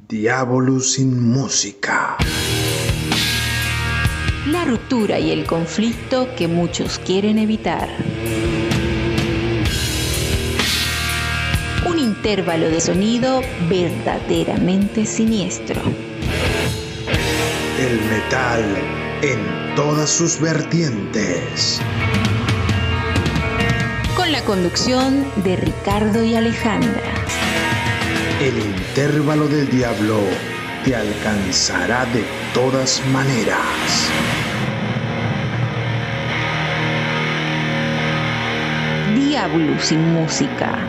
Diablo sin música. La ruptura y el conflicto que muchos quieren evitar. Un intervalo de sonido verdaderamente siniestro. El metal en todas sus vertientes. Con la conducción de Ricardo y Alejandra. El intervalo del diablo te alcanzará de todas maneras. Diablo sin música.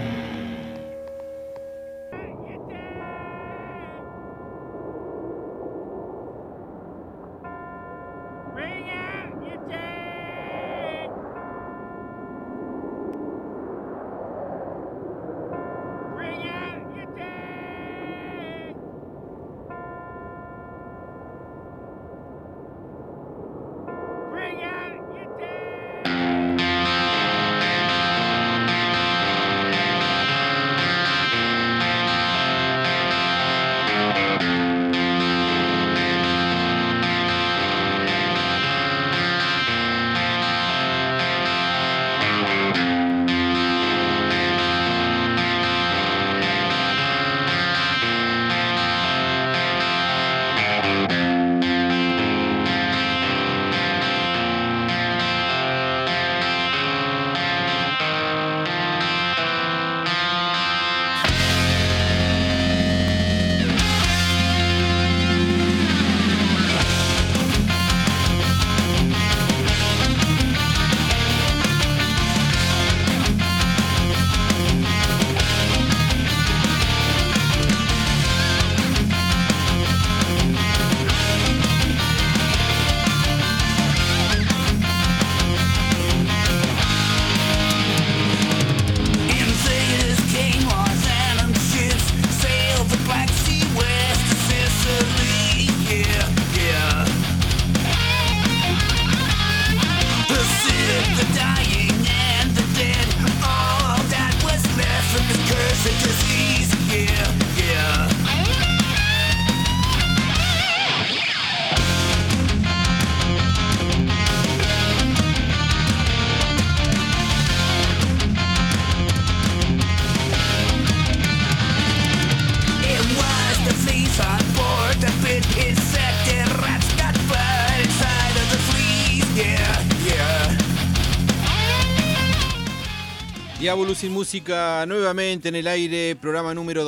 Diablo sin música nuevamente en el aire, programa número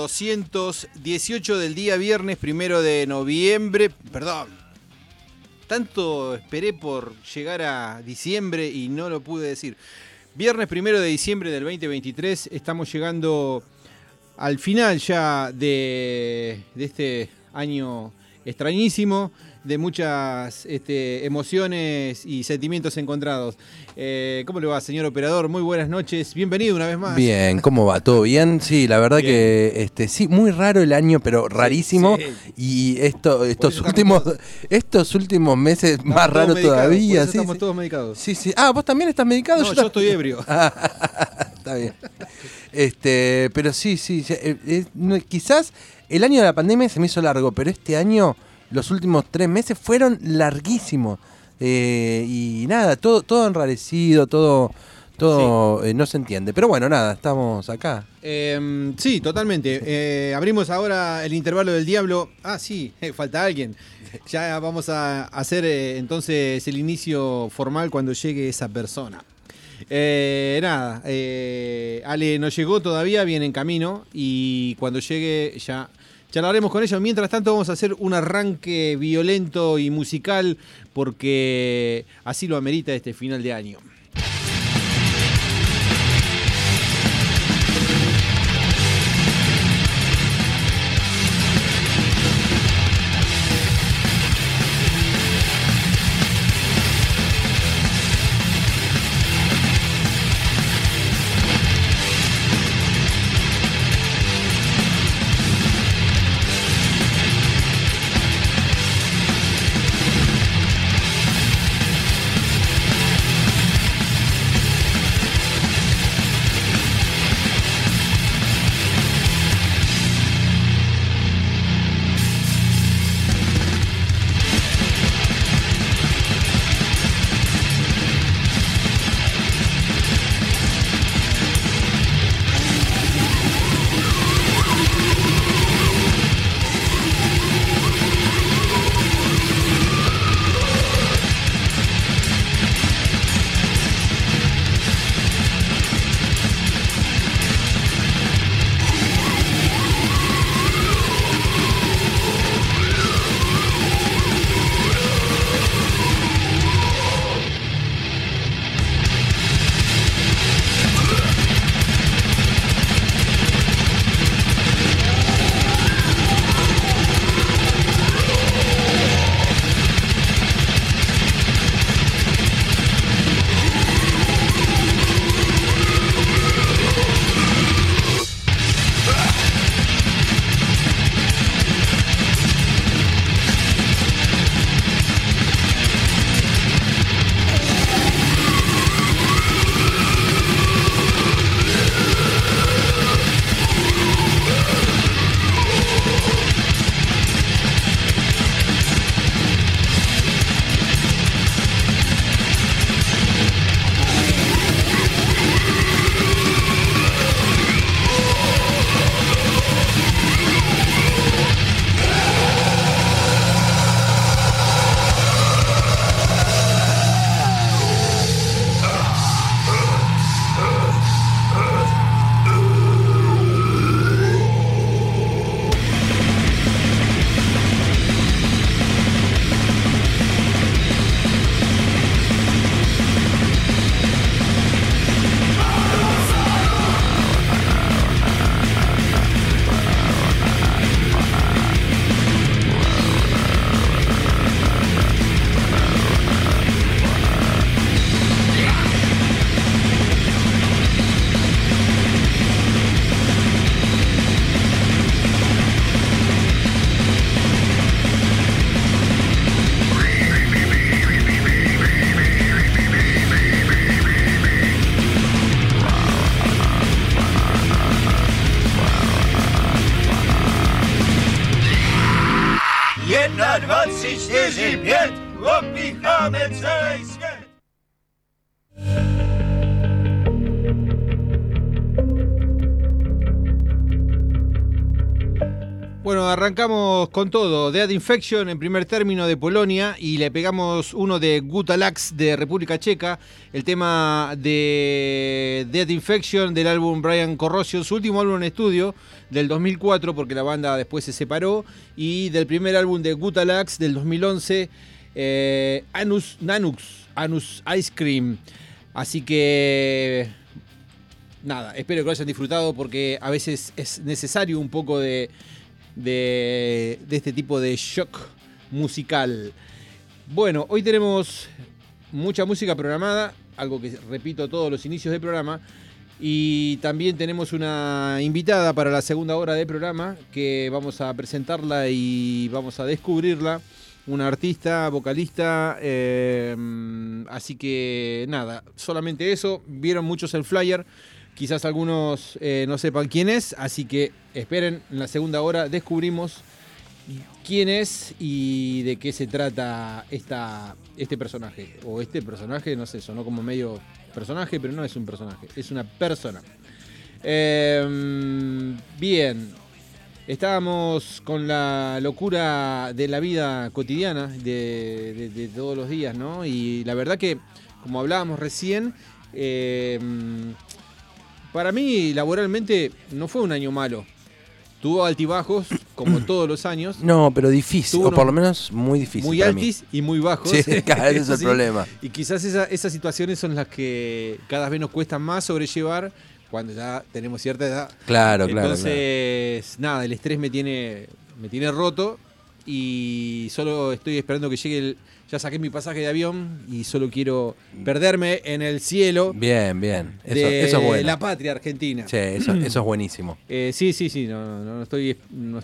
218 del día viernes 1 de noviembre. Perdón, tanto esperé por llegar a diciembre y no lo pude decir. Viernes 1 de diciembre del 2023, estamos llegando al final ya de este año extrañísimo, de muchas emociones y sentimientos encontrados. ¿Cómo le va, señor operador? Muy buenas noches, bienvenido una vez más. Bien, ¿cómo va? ¿Todo bien? Sí, la verdad bien. Que sí, muy raro el año, pero rarísimo. Sí. Y estos últimos meses estamos más raro todavía. Sí, estamos todos medicados. Sí, sí. Ah, ¿vos también estás medicado? No, yo estoy ebrio. Está bien. Pero sí, quizás el año de la pandemia se me hizo largo, pero este año, los últimos 3 meses fueron larguísimos. Y nada, todo enrarecido, todo sí. No se entiende. Pero bueno, nada, estamos acá. Sí, totalmente. Abrimos ahora el intervalo del diablo. Ah, sí, falta alguien. Ya vamos a hacer entonces el inicio formal cuando llegue esa persona. Ale no llegó todavía, viene en camino y cuando llegue ya charlaremos con ella. Mientras tanto vamos a hacer un arranque violento y musical porque así lo amerita este final de año. Bueno, arrancamos con todo. Dead Infection en primer término de Polonia y le pegamos uno de Guta Lax de República Checa. El tema de Dead Infection del álbum Brian Corrosion, su último álbum en estudio del 2004 porque la banda después se separó. Y del primer álbum de Guta Lax del 2011, Anus Ice Cream. Así que nada, espero que lo hayan disfrutado porque a veces es necesario un poco de este tipo de shock musical. Bueno, hoy tenemos mucha música programada, algo que repito todos los inicios del programa, y también tenemos una invitada para la segunda hora del programa que vamos a presentarla y vamos a descubrirla, una artista, vocalista, así que nada, solamente eso. Vieron muchos el flyer. Quizás algunos no sepan quién es, así que esperen, en la segunda hora descubrimos quién es y de qué se trata este personaje. O este personaje, no sé, sonó como medio personaje, pero no es un personaje, es una persona. Bien, estábamos con la locura de la vida cotidiana de todos los días, ¿no? Y la verdad que, como hablábamos recién, para mí, laboralmente, no fue un año malo. Tuvo altibajos, como todos los años. No, pero difícil, o por lo menos muy difícil. Muy altis y muy bajos. Sí, claro, ese es el problema. Y quizás esas situaciones son las que cada vez nos cuestan más sobrellevar cuando ya tenemos cierta edad. Claro, Entonces, nada, el estrés me tiene roto y solo estoy esperando que llegue ya saqué mi pasaje de avión y solo quiero perderme en el cielo. Bien. Eso es bueno. La patria argentina. Sí, eso es buenísimo. Sí. No estoy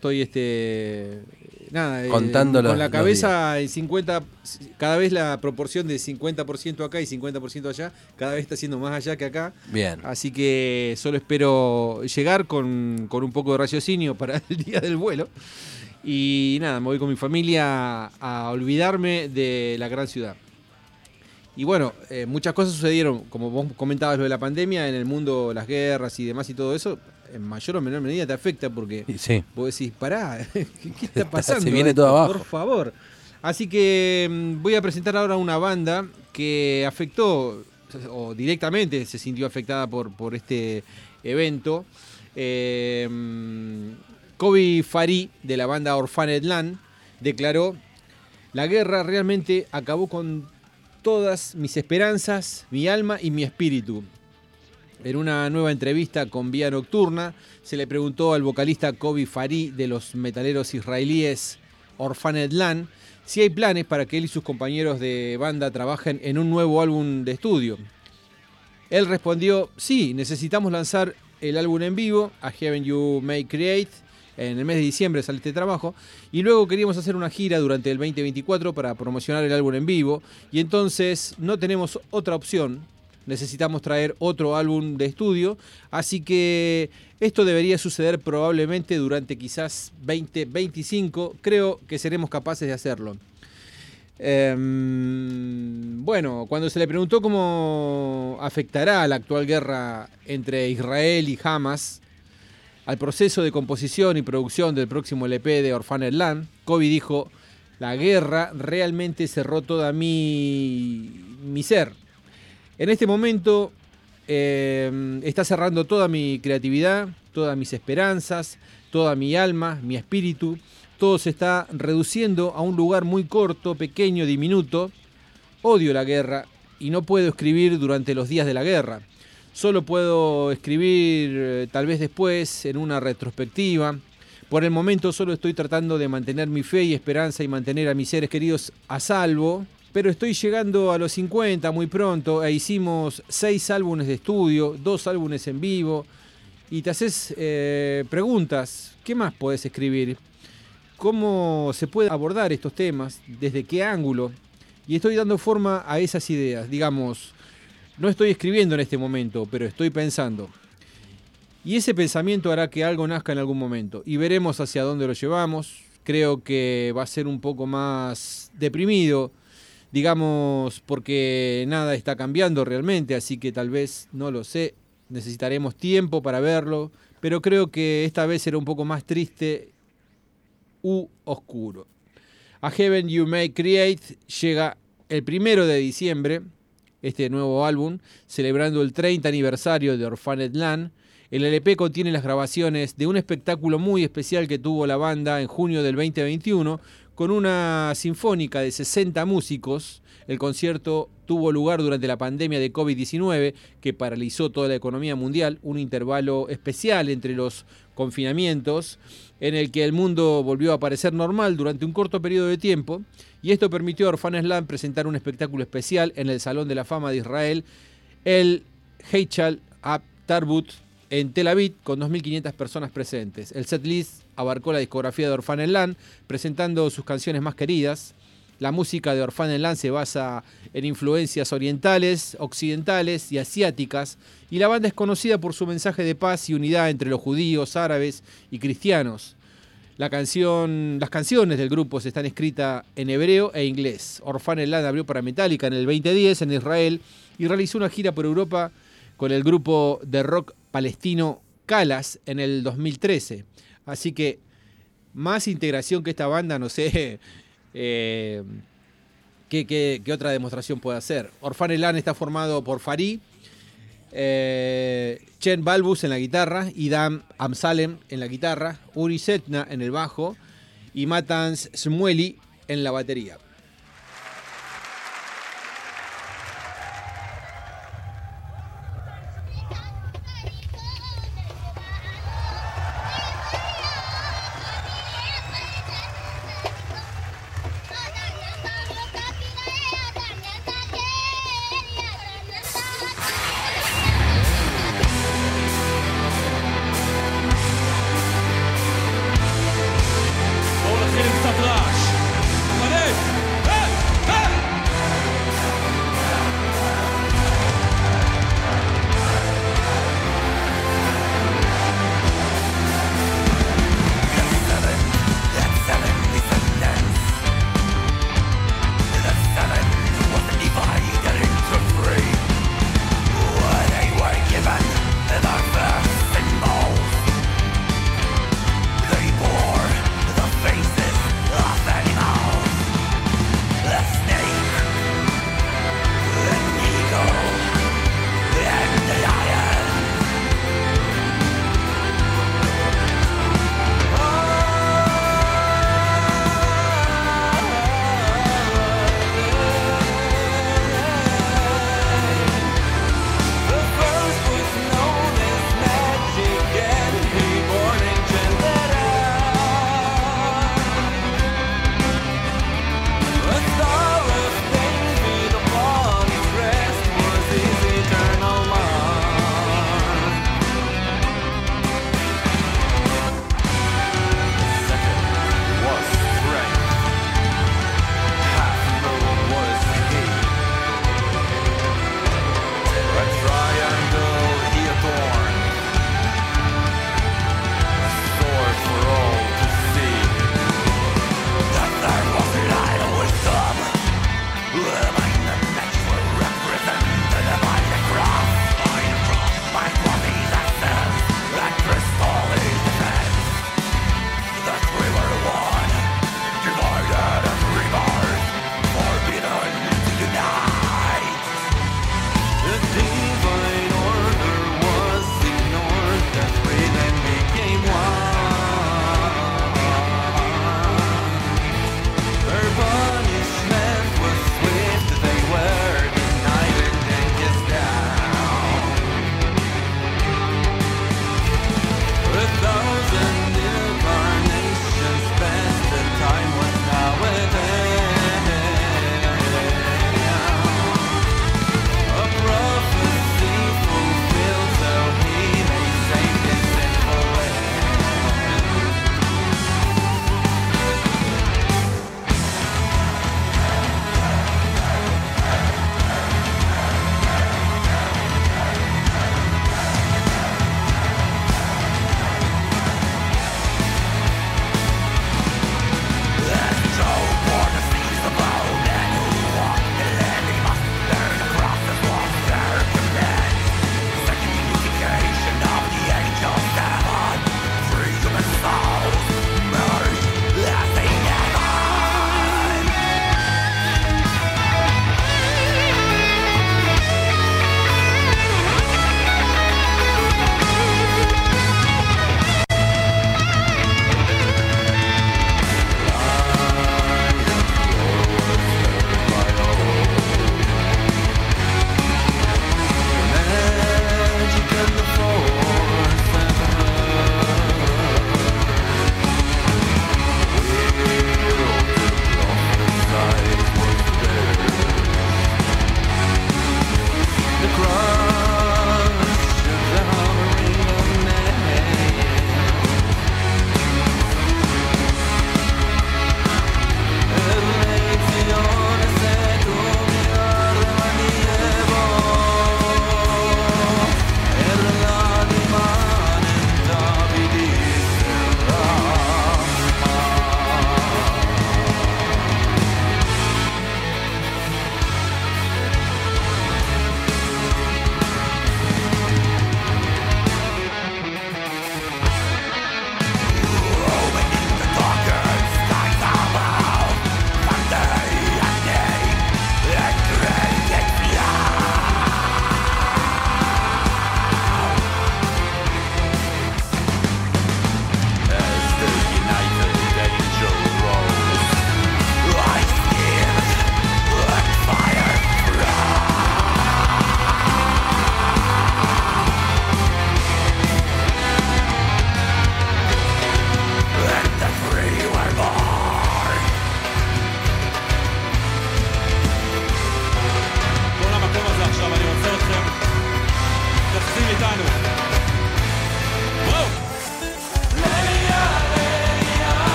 contando con la cabeza en 50, cada vez la proporción de 50% acá y 50% allá, cada vez está siendo más allá que acá. Bien. Así que solo espero llegar con un poco de raciocinio para el día del vuelo. Y nada, me voy con mi familia a olvidarme de la gran ciudad. Y bueno, muchas cosas sucedieron, como vos comentabas, lo de la pandemia, en el mundo, las guerras y demás y todo eso, en mayor o menor medida te afecta porque sí. Vos decís, pará, ¿qué está pasando? Se viene todo abajo. Por favor. Así que voy a presentar ahora una banda que afectó, o directamente se sintió afectada por este evento. Kobi Fari, de la banda Orphaned Land, declaró: la guerra realmente acabó con todas mis esperanzas, mi alma y mi espíritu. En una nueva entrevista con Vía Nocturna, se le preguntó al vocalista Kobi Fari de los metaleros israelíes Orphaned Land si hay planes para que él y sus compañeros de banda trabajen en un nuevo álbum de estudio. Él respondió: sí, necesitamos lanzar el álbum en vivo, A Heaven You May Create. En el mes de diciembre sale este trabajo. Y luego queríamos hacer una gira durante el 2024 para promocionar el álbum en vivo. Y entonces no tenemos otra opción. Necesitamos traer otro álbum de estudio. Así que esto debería suceder probablemente durante quizás 2025. Creo que seremos capaces de hacerlo. Bueno, cuando se le preguntó cómo afectará la actual guerra entre Israel y Hamas al proceso de composición y producción del próximo LP de Orphaned Land, Kobi dijo: la guerra realmente cerró toda mi ser. En este momento está cerrando toda mi creatividad, todas mis esperanzas, toda mi alma, mi espíritu. Todo se está reduciendo a un lugar muy corto, pequeño, diminuto. Odio la guerra y no puedo escribir durante los días de la guerra. Solo puedo escribir tal vez después, en una retrospectiva. Por el momento solo estoy tratando de mantener mi fe y esperanza y mantener a mis seres queridos a salvo. Pero estoy llegando a los 50 muy pronto e hicimos 6 álbumes de estudio, 2 álbumes en vivo. Y te haces preguntas, ¿qué más podés escribir? ¿Cómo se puede abordar estos temas? ¿Desde qué ángulo? Y estoy dando forma a esas ideas, digamos. No estoy escribiendo en este momento, pero estoy pensando. Y ese pensamiento hará que algo nazca en algún momento. Y veremos hacia dónde lo llevamos, creo que va a ser un poco más deprimido, digamos, porque nada está cambiando realmente, así que tal vez, no lo sé, necesitaremos tiempo para verlo, pero creo que esta vez será un poco más triste u oscuro. A Heaven You May Create llega el 1 de diciembre, este nuevo álbum, celebrando el 30 aniversario de Orphaned Land. El LP contiene las grabaciones de un espectáculo muy especial que tuvo la banda en junio del 2021, con una sinfónica de 60 músicos. El concierto tuvo lugar durante la pandemia de COVID-19, que paralizó toda la economía mundial, un intervalo especial entre los confinamientos, en el que el mundo volvió a parecer normal durante un corto periodo de tiempo, y esto permitió a Orphaned Land presentar un espectáculo especial en el Salón de la Fama de Israel, el Heichal Tarbut, en Tel Aviv, con 2.500 personas presentes. El setlist abarcó la discografía de Orphaned Land, presentando sus canciones más queridas. La música de Orphaned Land se basa en influencias orientales, occidentales y asiáticas, y la banda es conocida por su mensaje de paz y unidad entre los judíos, árabes y cristianos. Las canciones del grupo están escritas en hebreo e inglés. Orphaned Land abrió para Metallica en el 2010 en Israel y realizó una gira por Europa con el grupo de rock palestino Calas en el 2013. Así que más integración que esta banda, no sé qué otra demostración puede hacer. Orphaned Land está formado por Farid, Chen Balbus en la guitarra, Idam Amsalem en la guitarra, Uri Setna en el bajo y Matans Shmueli en la batería. בואו נתחיל עם קצת רעש. חלק!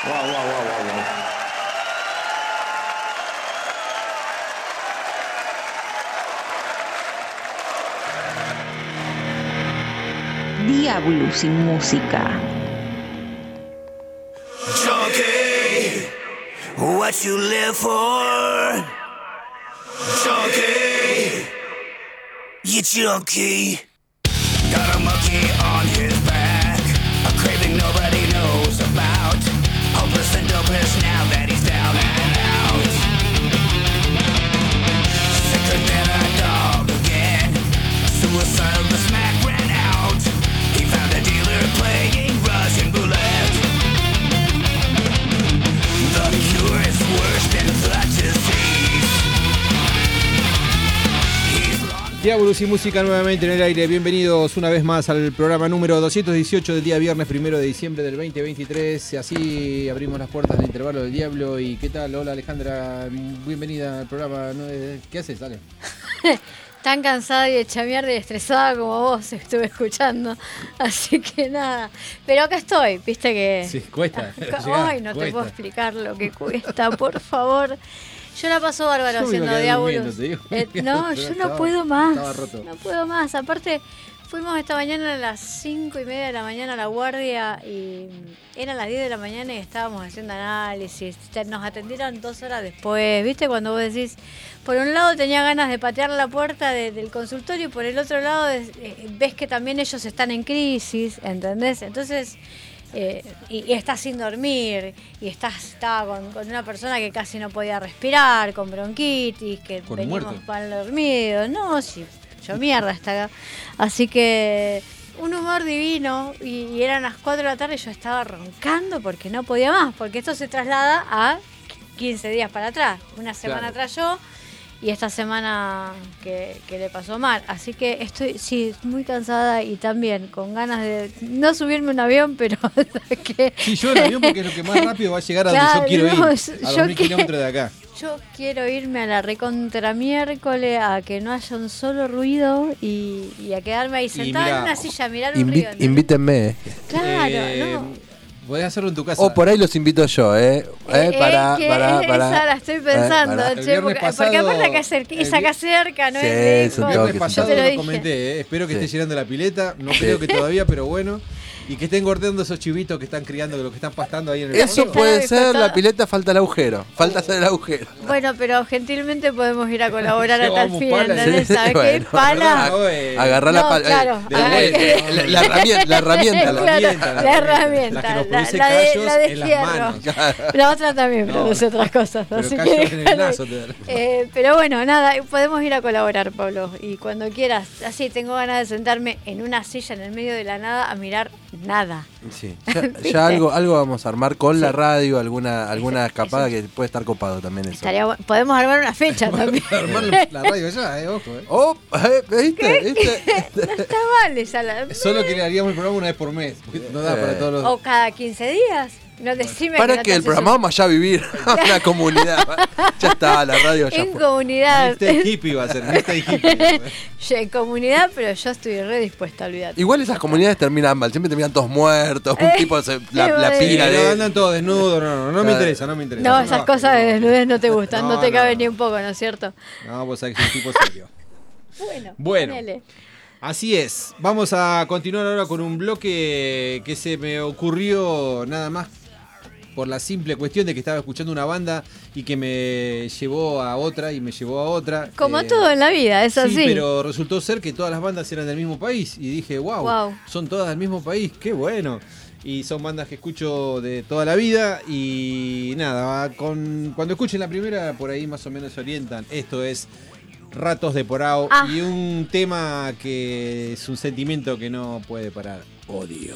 Diablo sin música. Junkie, what you live for? Junkie, you junkie. Got a monkey on his back, a craving nobody knows about. Hopeless and dopeless now that he's down and out. Sicker than a dog again. Suicidal, the smack ran out. He found a dealer playing Russian roulette. The cure is worse than the disease. He's long. Diablo sin música nuevamente en el aire. Bienvenidos una vez más al programa número 218 del día viernes 1 de diciembre del 2023. Así abrimos las puertas del intervalo del diablo. ¿Y qué tal? Hola Alejandra, bienvenida al programa. ¿Qué haces? Dale. Tan cansada y hecha mierda y estresada como vos estuve escuchando. Así que nada. Pero acá estoy, viste que... Sí, cuesta. Ay, no te puedo explicar lo que cuesta, por favor. Yo la paso bárbaro Yo me iba haciendo a quedar diablos. durmiendo, te digo. No, yo no puedo más. Estaba roto. No puedo más. Aparte, fuimos esta mañana a las 5:30 de la mañana a la guardia y eran las 10 de la mañana y estábamos haciendo análisis. Nos atendieron 2 horas después. ¿Viste? Cuando vos decís, por un lado tenía ganas de patear la puerta del consultorio y por el otro lado ves que también ellos están en crisis, ¿entendés? Entonces... y estás sin dormir y estaba con una persona que casi no podía respirar, con bronquitis, que ¿Con venimos muerto? mal dormidos. No, sí, yo mierda hasta acá. Así que un humor divino y eran las 4 de la tarde y yo estaba roncando porque no podía más, porque esto se traslada a 15 días para atrás. Una semana Claro. atrás yo y esta semana que le pasó mal. Así que estoy, sí, muy cansada y también con ganas de no subirme a un avión, pero que Sí, yo el avión porque es lo que más rápido va a llegar a donde Claro, yo quiero no, ir. yo A 2000 que- kilómetros de acá. yo quiero irme a la recontra miércoles, a que no haya un solo ruido y a quedarme ahí sentada mirá, en una silla a mirar un río. ¿entendés? Invítenme. Claro, no. Podés hacerlo en tu casa. O por ahí los invito yo, para. Esa la estoy pensando, para. El che, viernes porque pasado- aparte acá es acá cerca, no Sí, es es un lejos. El viernes toque, pasado Yo te lo lo dije. comenté, espero que Sí. esté llenando la pileta, no creo que todavía, pero bueno. Y que estén gordeando esos chivitos que están criando, que lo que están pastando ahí en el Eso fondo. puede Está ser, disfrazado. la pileta falta el agujero. Falta hacer el agujero. Bueno, pero gentilmente podemos ir a colaborar a tal Llevamos fin, pala, ¿entendés? sí, ¿Sabes bueno, qué? Pala. ¿verdad? Agarrar la No, pala. claro. La herramienta. La Claro, herramienta, la herramienta, la que nos la produce de callos en las hierro. manos. La otra también No, produce otras cosas. pero así callos que en el naso te dan. pero bueno, nada, podemos ir a colaborar, Pablo. Y cuando quieras, así tengo ganas de sentarme en una silla en el medio de la nada a mirar nada. Sí. ¿Viste? Ya algo vamos a armar con la radio, alguna escapada que puede estar copado también eso. Podemos armar una fecha también. Armar la radio allá, ojo. Oh, ¿viste? No está mal esa Solo que le haríamos el programa una vez por mes. Porque no da para todos los. O cada 15 días. No decime Para no que te el haces programa vamos allá a vivir a una comunidad. Ya está, la radio ya en fue. comunidad. Mixtape hippie va a ser, mixtape hippie. En comunidad, pero yo estoy re dispuesta a olvidar. Igual esas comunidades terminan mal, siempre terminan todos muertos, un tipo la bueno. pila Sí, de... andan todos desnudos, no me interesa, no me interesa. No, esas cosas de desnudez no te gustan, no, No, te no. caben ni un poco, ¿no es cierto? No, vos sabés que soy un tipo serio. Bueno. ponele. Así es, vamos a continuar ahora con un bloque que se me ocurrió nada más por la simple cuestión de que estaba escuchando una banda y que me llevó a otra y me llevó a otra. Como todo en la vida, es así. Sí, pero resultó ser que todas las bandas eran del mismo país y dije, wow, son todas del mismo país, qué bueno. Y son bandas que escucho de toda la vida y nada, cuando escuchen la primera por ahí más o menos se orientan. Esto es Ratos de Porao y un tema que es un sentimiento que no puede parar. Odio.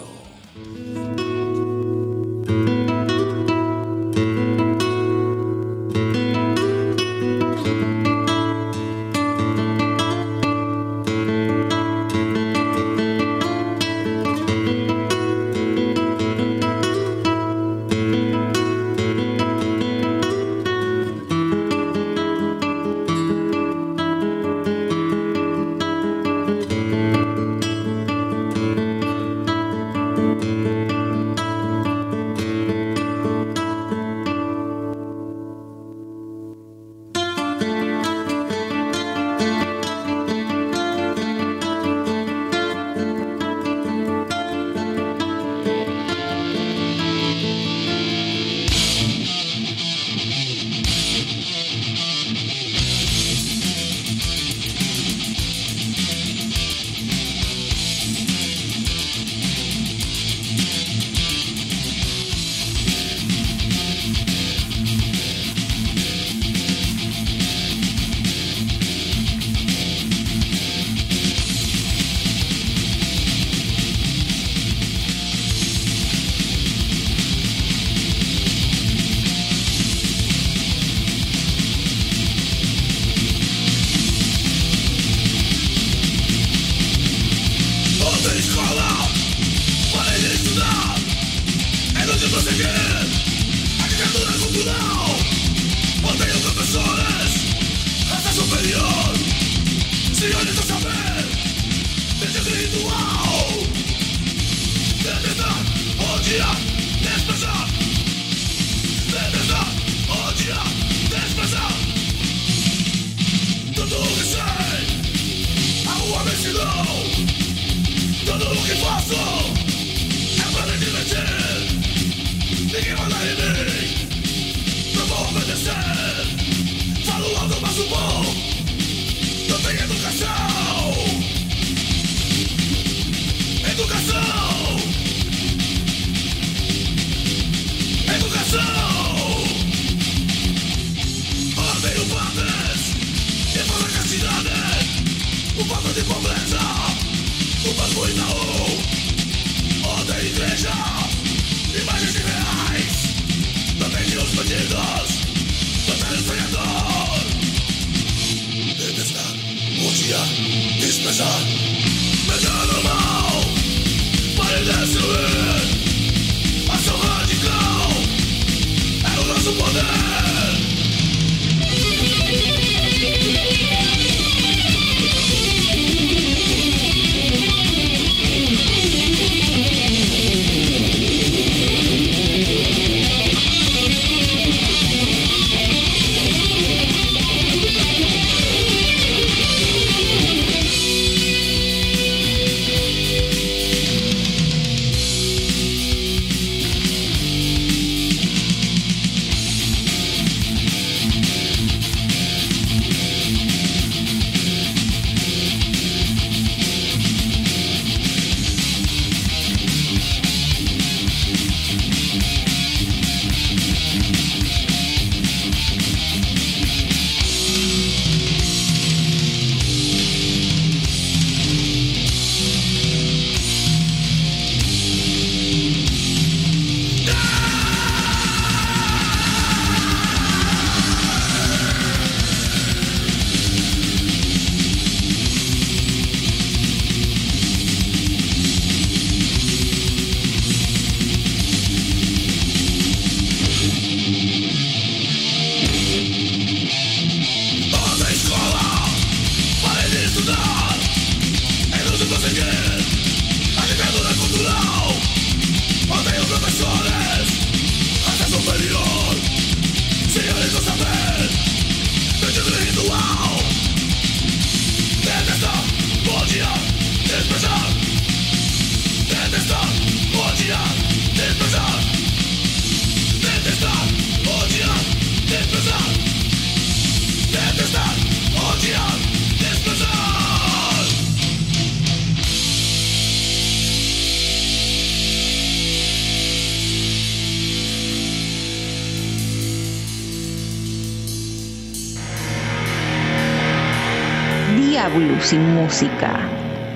Diablo sin música.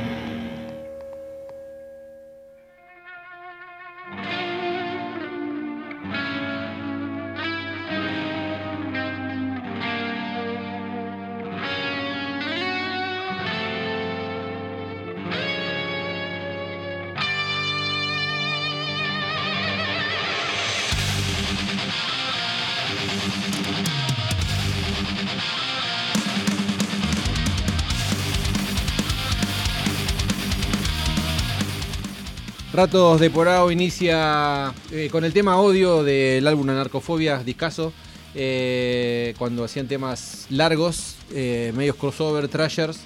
Ratos de Porao inicia con el tema Odio del álbum Anarcofobia, discazo, cuando hacían temas largos, medios crossover, trashers,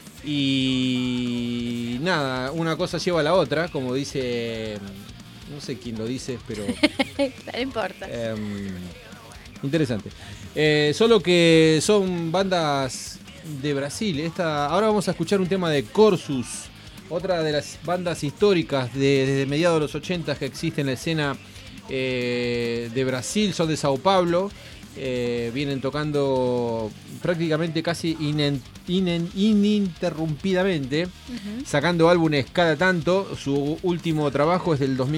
y nada, una cosa lleva a la otra, como dice, no sé quién lo dice, pero... No importa. Interesante. Solo que son bandas de Brasil. Ahora vamos a escuchar un tema de Corsus, otra de las bandas históricas desde mediados de los 80 que existe en la escena de Brasil. Son de Sao Paulo, vienen tocando prácticamente casi ininterrumpidamente, sacando álbumes cada tanto. Su último trabajo es del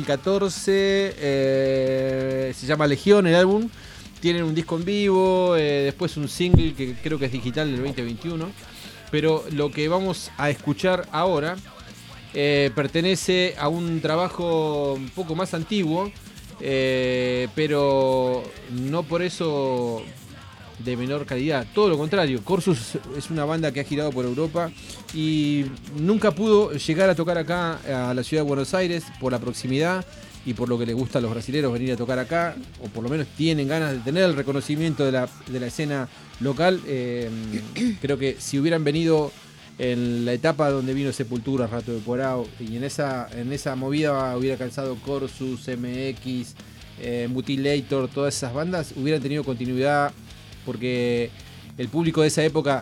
2014, se llama Legión el álbum. Tienen un disco en vivo, después un single que creo que es digital del 2021. Pero lo que vamos a escuchar ahora pertenece a un trabajo un poco más antiguo, pero no por eso de menor calidad. Todo lo contrario, Corsus es una banda que ha girado por Europa y nunca pudo llegar a tocar acá a la ciudad de Buenos Aires por la proximidad y por lo que les gusta a los brasileros venir a tocar acá, o por lo menos tienen ganas de tener el reconocimiento de la escena local. Creo que si hubieran venido en la etapa donde vino Sepultura, Rato de Porao, y en esa movida hubiera calzado Corsus, MX, Mutilator, todas esas bandas, hubieran tenido continuidad, porque el público de esa época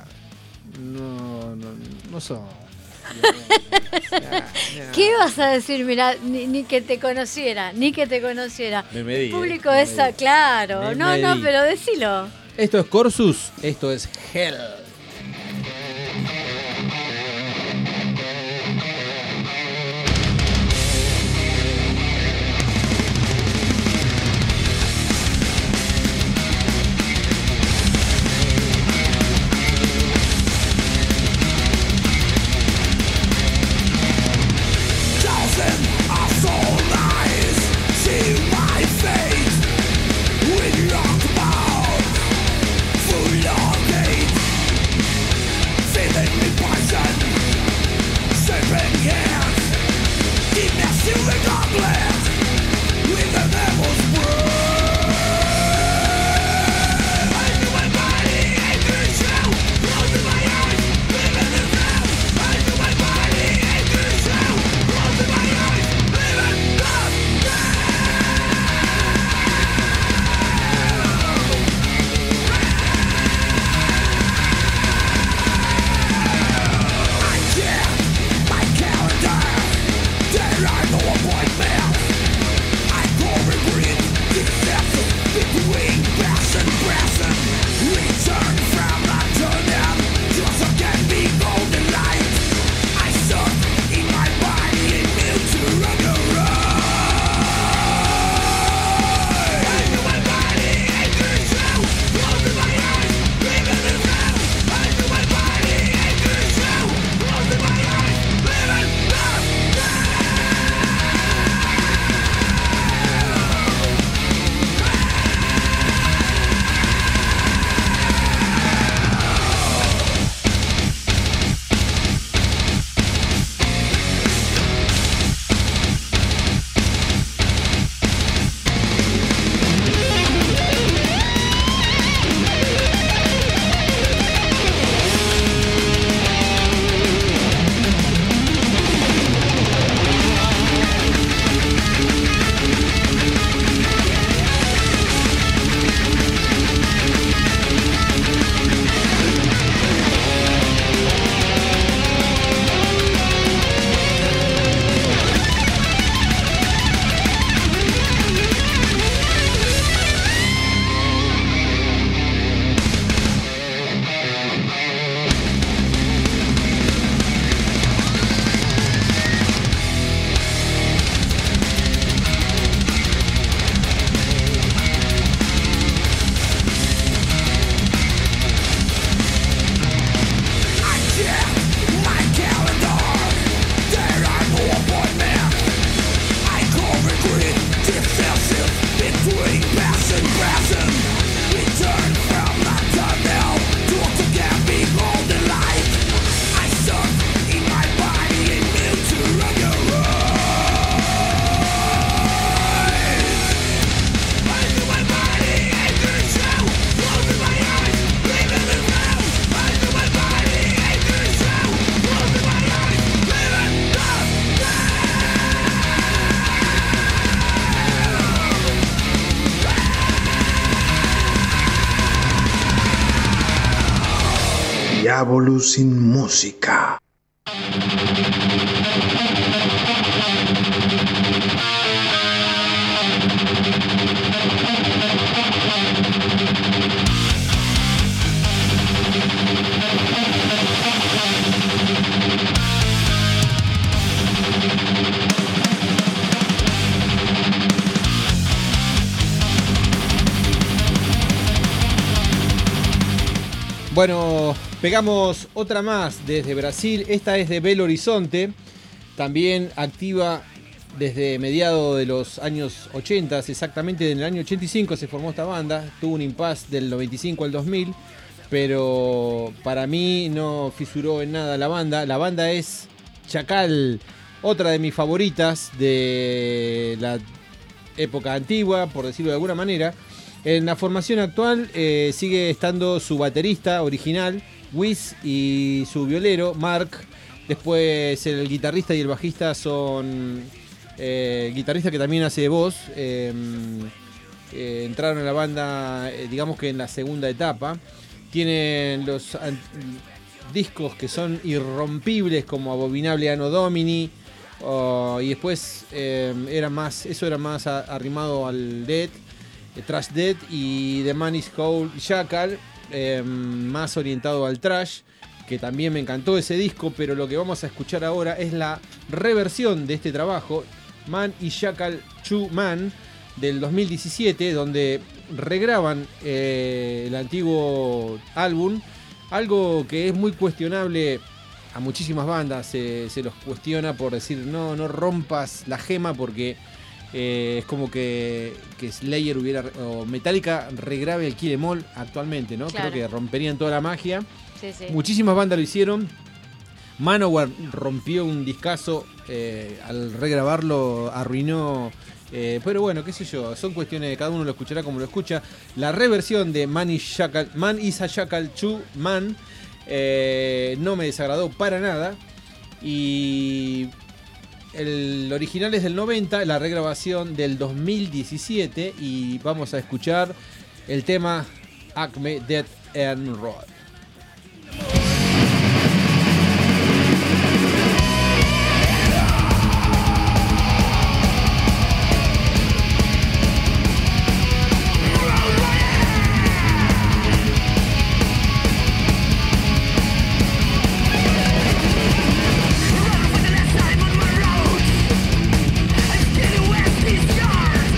no son. ¿Qué ibas a decir? Mirá, ni que te conociera, Me medí, el público de esa, claro. No, pero decilo. Esto es Corsus, esto es Hell. Diabolus sin música. Bueno, pegamos otra más desde Brasil. Esta es de Belo Horizonte, también activa desde mediados de los años 80, exactamente en el año 85 se formó esta banda, tuvo un impasse del 95 al 2000, pero para mí no fisuró en nada la banda. La banda es Chacal, otra de mis favoritas de la época antigua, por decirlo de alguna manera. En la formación actual sigue estando su baterista original, Wiz, y su violero, Mark. Después el guitarrista y el bajista son guitarrista que también hace voz. Entraron a la banda, digamos que en la segunda etapa. Tienen los discos que son irrompibles, como Abominable Anno Domini. Y después eso era más arrimado al Death, Thrash Death, y The Man Is Called Jackal, más orientado al thrash, que también me encantó ese disco. Pero lo que vamos a escuchar ahora es la reversión de este trabajo, Man Is Jackal 2 Man, del 2017, donde regraban el antiguo álbum, algo que es muy cuestionable. A muchísimas bandas se los cuestiona por decir no rompas la gema, porque es como que Slayer o Metallica regrabe el Kill Em All actualmente, ¿no? Claro. Creo que romperían toda la magia. Sí, sí. Muchísimas bandas lo hicieron. Manowar rompió un discazo, al regrabarlo arruinó. Pero bueno, qué sé yo, son cuestiones de cada uno, lo escuchará como lo escucha. La reversión de Man Is a Jackal 2 Man no me desagradó para nada. Y el original es del 90, la regrabación del 2017. Y vamos a escuchar el tema Acme Death and Road.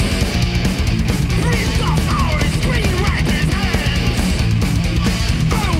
Oh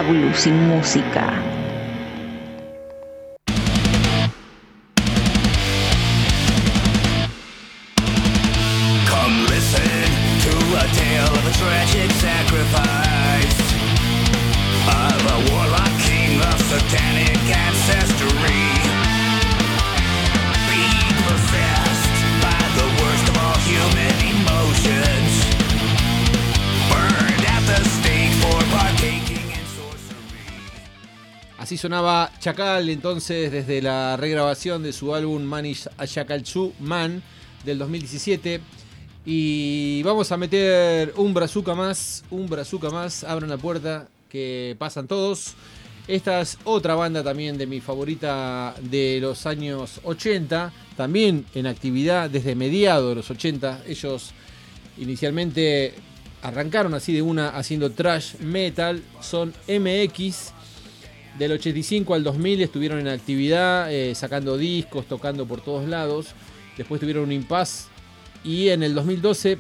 Fabulous sin música. Come listen to a tale of a tragic sacrifice of a warlock king of satanic ancestry, being possessed by the worst of all human emotions, burned at the stake for partaking in sorcery. Así sonaba Chacal entonces desde la regrabación de su álbum Manish Chakalchu Man del 2017. Y vamos a meter un brazuca más, abran la puerta que pasan todos. Esta es otra banda también de mi favorita de los años 80, también en actividad desde mediados de los 80. Ellos inicialmente arrancaron así de una haciendo thrash metal, son MX. Del 85 al 2000 estuvieron en actividad, sacando discos, tocando por todos lados. Después tuvieron un impasse y en el 2012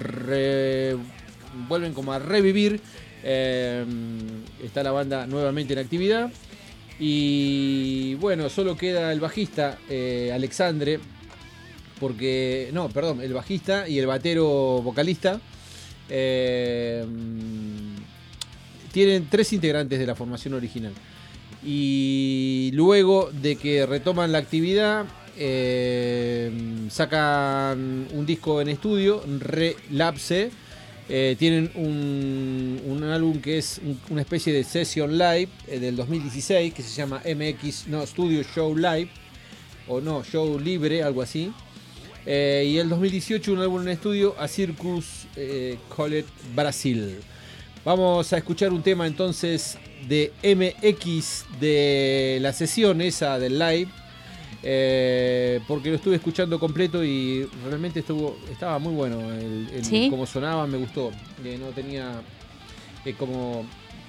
vuelven como a revivir. Está la banda nuevamente en actividad. Y bueno, solo queda el bajista, Alexandre. El bajista y el batero vocalista. Tienen 3 integrantes de la formación original. Y luego de que retoman la actividad, sacan un disco en estudio, Relapse. Tienen un álbum que es una especie de session live del 2016 que se llama Studio Show Live o Show Libre, algo así. Y el 2018 un álbum en estudio, A Circus College Brasil. Vamos a escuchar un tema entonces de MX de la sesión esa del live. Porque lo estuve escuchando completo y realmente estaba muy bueno ¿Sí? Como sonaba, me gustó. No tenía como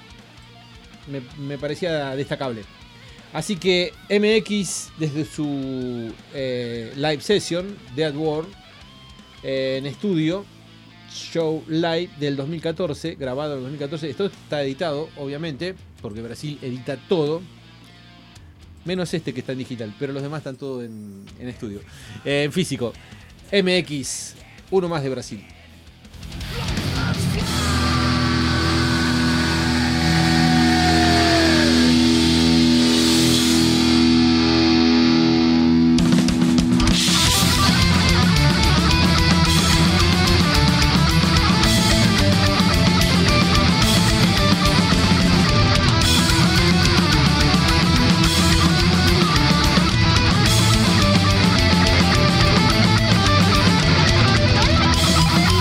me parecía destacable. Así que MX desde su live session Dead World en estudio Show Live del 2014, grabado en el 2014. Esto está editado obviamente porque Brasil edita todo. Menos este que está en digital, pero los demás están todos en estudio. En físico. MX, uno más de Brasil. We'll be right back.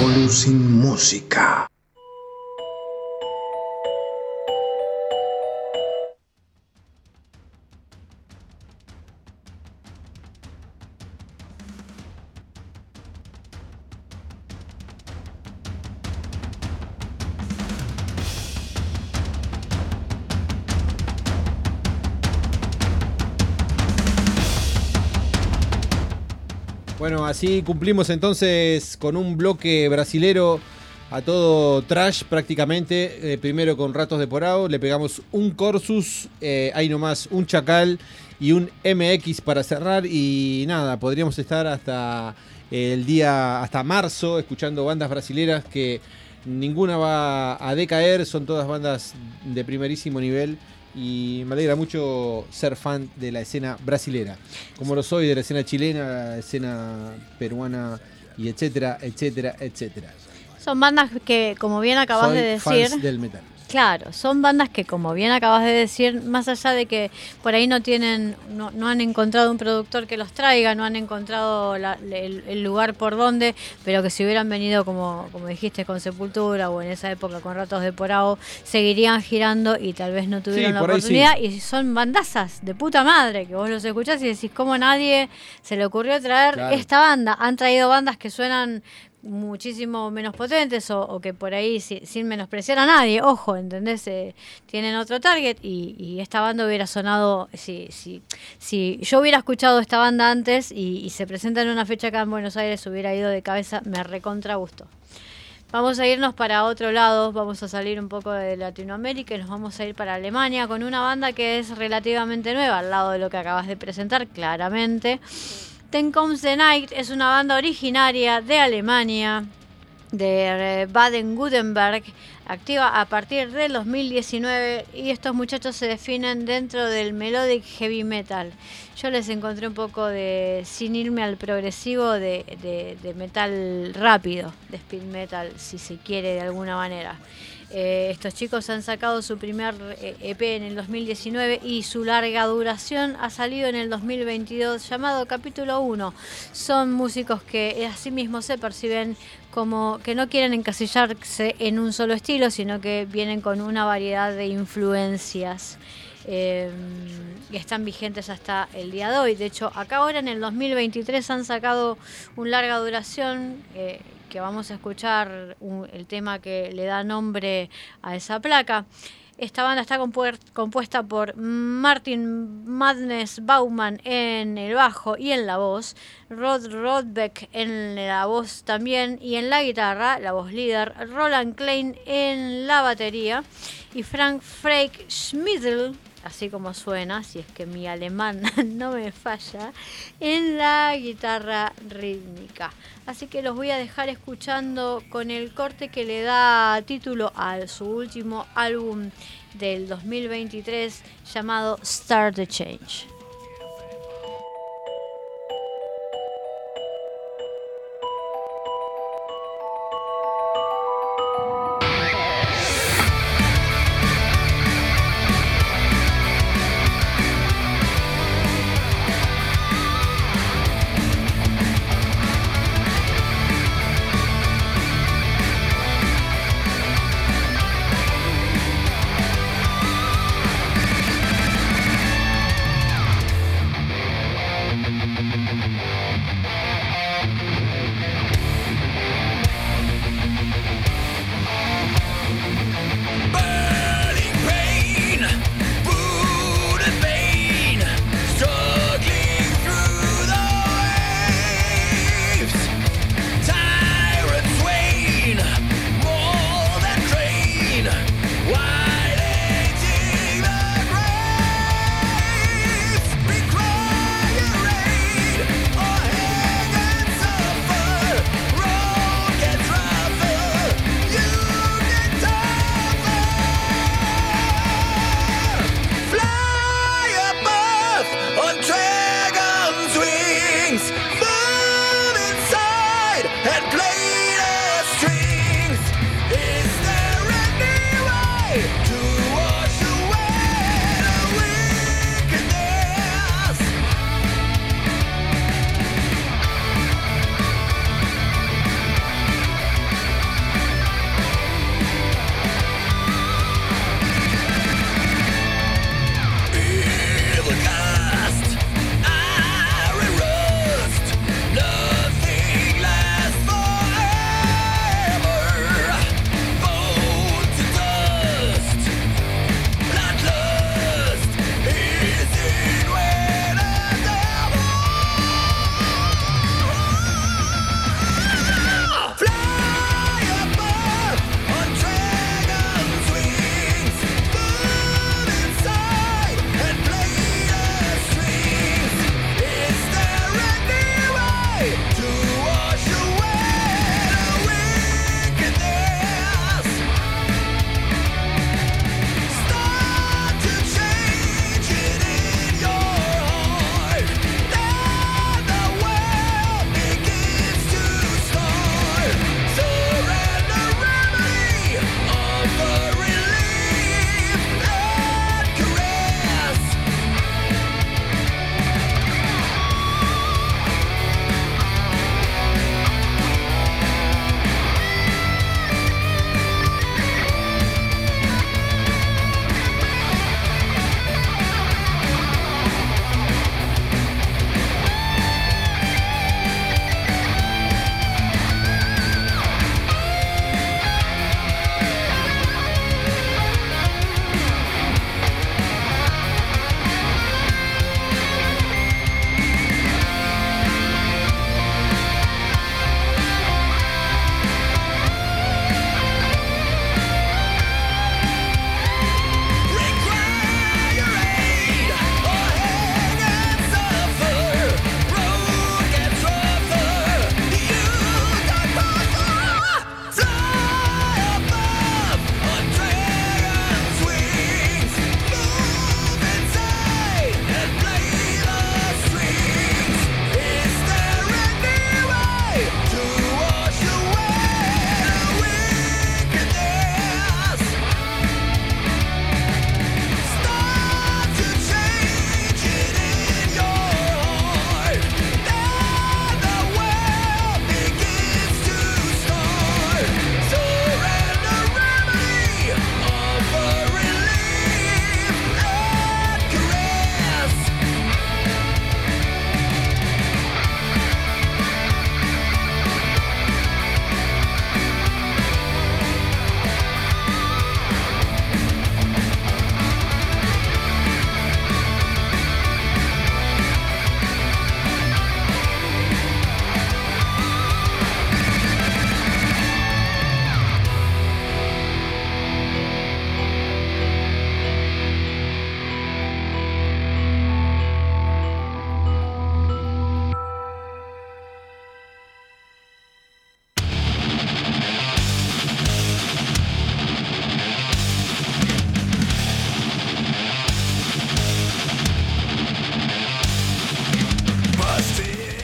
Révolu sin música. Bueno, así cumplimos entonces con un bloque brasilero a todo trash prácticamente. Primero con Ratos de Porao, le pegamos un Corsus, ahí nomás un Chacal y un MX para cerrar. Y nada, podríamos estar hasta hasta marzo escuchando bandas brasileras que ninguna va a decaer, son todas bandas de primerísimo nivel. Y me alegra mucho ser fan de la escena brasilera, como lo soy de la escena chilena, la escena peruana y etcétera, etcétera, etcétera. Son bandas que, como bien acabas Soy de decir, fans del metal. claro, son bandas que, como bien acabas de decir, más allá de que por ahí no han encontrado un productor que los traiga, no han encontrado el lugar por donde, pero que si hubieran venido, como dijiste, con Sepultura o en esa época con Ratos de Porao, seguirían girando y tal vez no tuvieron la oportunidad. Sí. Y son bandazas de puta madre, que vos los escuchás y decís, ¿cómo a nadie se le ocurrió traer esta banda? Han traído bandas que suenan muchísimo menos potentes o que por ahí sin menospreciar a nadie, ojo, ¿entendés? Tienen otro target y esta banda hubiera sonado, si yo hubiera escuchado esta banda antes y se presenta en una fecha acá en Buenos Aires, hubiera ido de cabeza, me recontra gustó. Vamos a irnos para otro lado, vamos a salir un poco de Latinoamérica y nos vamos a ir para Alemania con una banda que es relativamente nueva, al lado de lo que acabas de presentar, claramente. Then Comes the Night es una banda originaria de Alemania, de Baden-Württemberg, activa a partir del 2019 y estos muchachos se definen dentro del melodic heavy metal. Yo les encontré un poco sin irme al progresivo, de metal rápido, de speed metal, si se quiere de alguna manera. Estos chicos han sacado su primer EP en el 2019 y su larga duración ha salido en el 2022, llamado Capítulo 1. Son músicos que así mismo se perciben como que no quieren encasillarse en un solo estilo, sino que vienen con una variedad de influencias. Están vigentes hasta el día de hoy. De hecho, acá ahora en el 2023 han sacado un larga duración que vamos a escuchar, el tema que le da nombre a esa placa. Esta banda está compuesta por Martin Madness Baumann en el bajo y en la voz, Rod Rodbeck en la voz también y en la guitarra, la voz líder, Roland Klein en la batería y Frank Freik Schmidl, así como suena, si es que mi alemán no me falla, en la guitarra rítmica. Así que los voy a dejar escuchando con el corte que le da título a su último álbum del 2023 llamado Start the Change.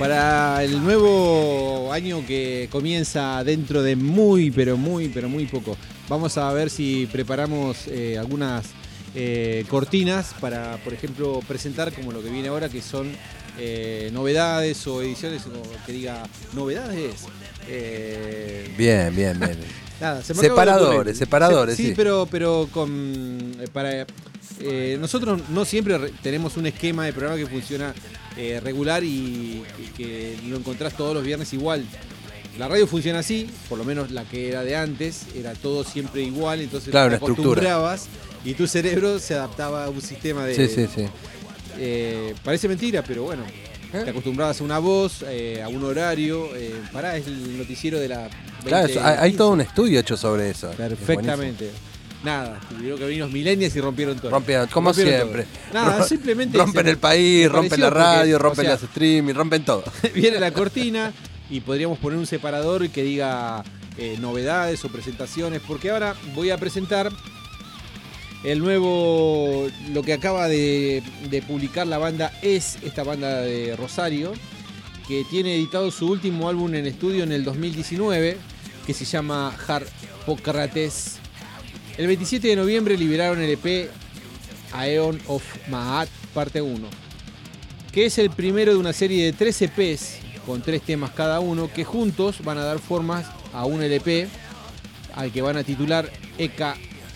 Para el nuevo año que comienza dentro de muy poco, vamos a ver si preparamos algunas cortinas para, por ejemplo, presentar como lo que viene ahora, que son novedades o ediciones que diga novedades. Bien. Nada, se me acaba de ocurrir. Separadores. Sí, pero con nosotros no siempre tenemos un esquema de programa que funciona regular y que lo encontrás todos los viernes igual. La radio funciona así, por lo menos la que era de antes, era todo siempre igual, entonces claro, te una estructura. acostumbrabas y tu cerebro se adaptaba a un sistema de... Sí. Parece mentira, pero bueno, te acostumbrabas a una voz, a un horario. Es el noticiero de la 20, Claro, hay todo un estudio hecho sobre eso. Perfectamente. Nada, tuvieron que venir los millennials y rompieron todo. Como siempre. Todo. Nada, simplemente... Rompen el país, rompen la radio, rompen las streaming, rompen todo. Viene la cortina y podríamos poner un separador que diga novedades o presentaciones, porque ahora voy a presentar lo que acaba de publicar la banda esta banda de Rosario, que tiene editado su último álbum en estudio en el 2019, que se llama Harpócrates. El 27 de noviembre liberaron el EP Aeon of Maat parte 1, que es el primero de una serie de 3 EPs con 3 temas cada uno, que juntos van a dar formas a un LP al que van a titular Eka,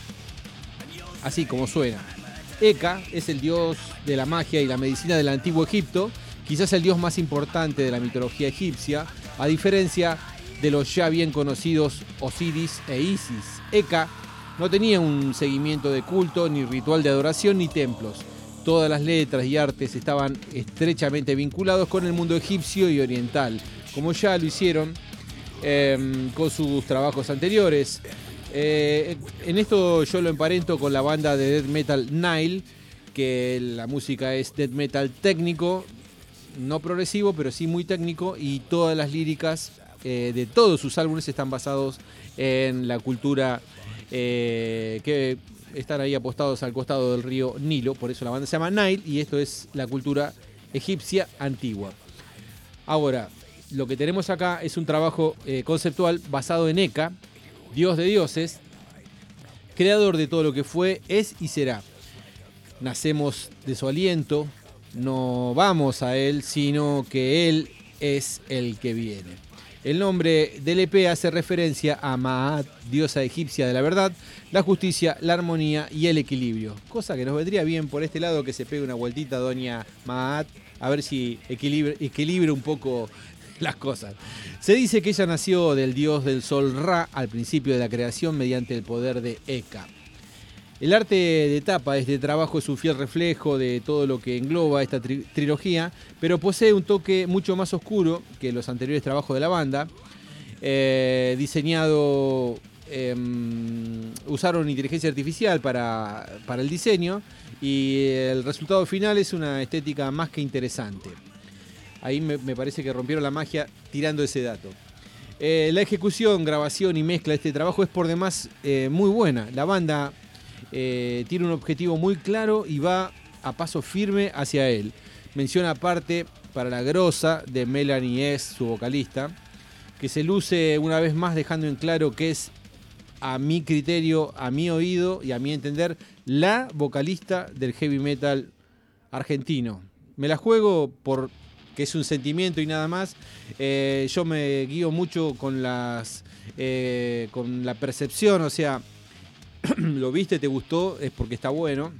así como suena. Eka es el dios de la magia y la medicina del antiguo Egipto, quizás el dios más importante de la mitología egipcia, a diferencia de los ya bien conocidos Osiris e Isis. Eka no tenía un seguimiento de culto, ni ritual de adoración, ni templos. Todas las letras y artes estaban estrechamente vinculados con el mundo egipcio y oriental, como ya lo hicieron con sus trabajos anteriores. En esto yo lo emparento con la banda de death metal Nile, que la música es death metal técnico, no progresivo, pero sí muy técnico, y todas las líricas de todos sus álbumes están basados en la cultura que están ahí apostados al costado del río Nilo, por eso la banda se llama Nile, y esto es la cultura egipcia antigua. Ahora, lo que tenemos acá es un trabajo conceptual basado en Eka, dios de dioses, creador de todo lo que fue, es y será. Nacemos de su aliento, no vamos a él, sino que él es el que viene. El nombre del EP hace referencia a Maat, diosa egipcia de la verdad, la justicia, la armonía y el equilibrio. Cosa que nos vendría bien por este lado, que se pegue una vueltita doña Maat, a ver si equilibra un poco las cosas. Se dice que ella nació del dios del sol Ra al principio de la creación mediante el poder de Eka. El arte de tapa de este trabajo es un fiel reflejo de todo lo que engloba esta trilogía, pero posee un toque mucho más oscuro que los anteriores trabajos de la banda. Diseñado, usaron inteligencia artificial para el diseño, y el resultado final es una estética más que interesante. Ahí me parece que rompieron la magia tirando ese dato. La ejecución, grabación y mezcla de este trabajo es por demás muy buena. La banda tiene un objetivo muy claro y va a paso firme hacia él. Mención aparte para la grosa de Melanie S., su vocalista, que se luce una vez más dejando en claro que es, a mi criterio, a mi oído y a mi entender, la vocalista del heavy metal argentino. Me la juego por que es un sentimiento y nada más. Yo me guío mucho con la percepción, o sea, lo viste, te gustó, es porque está bueno.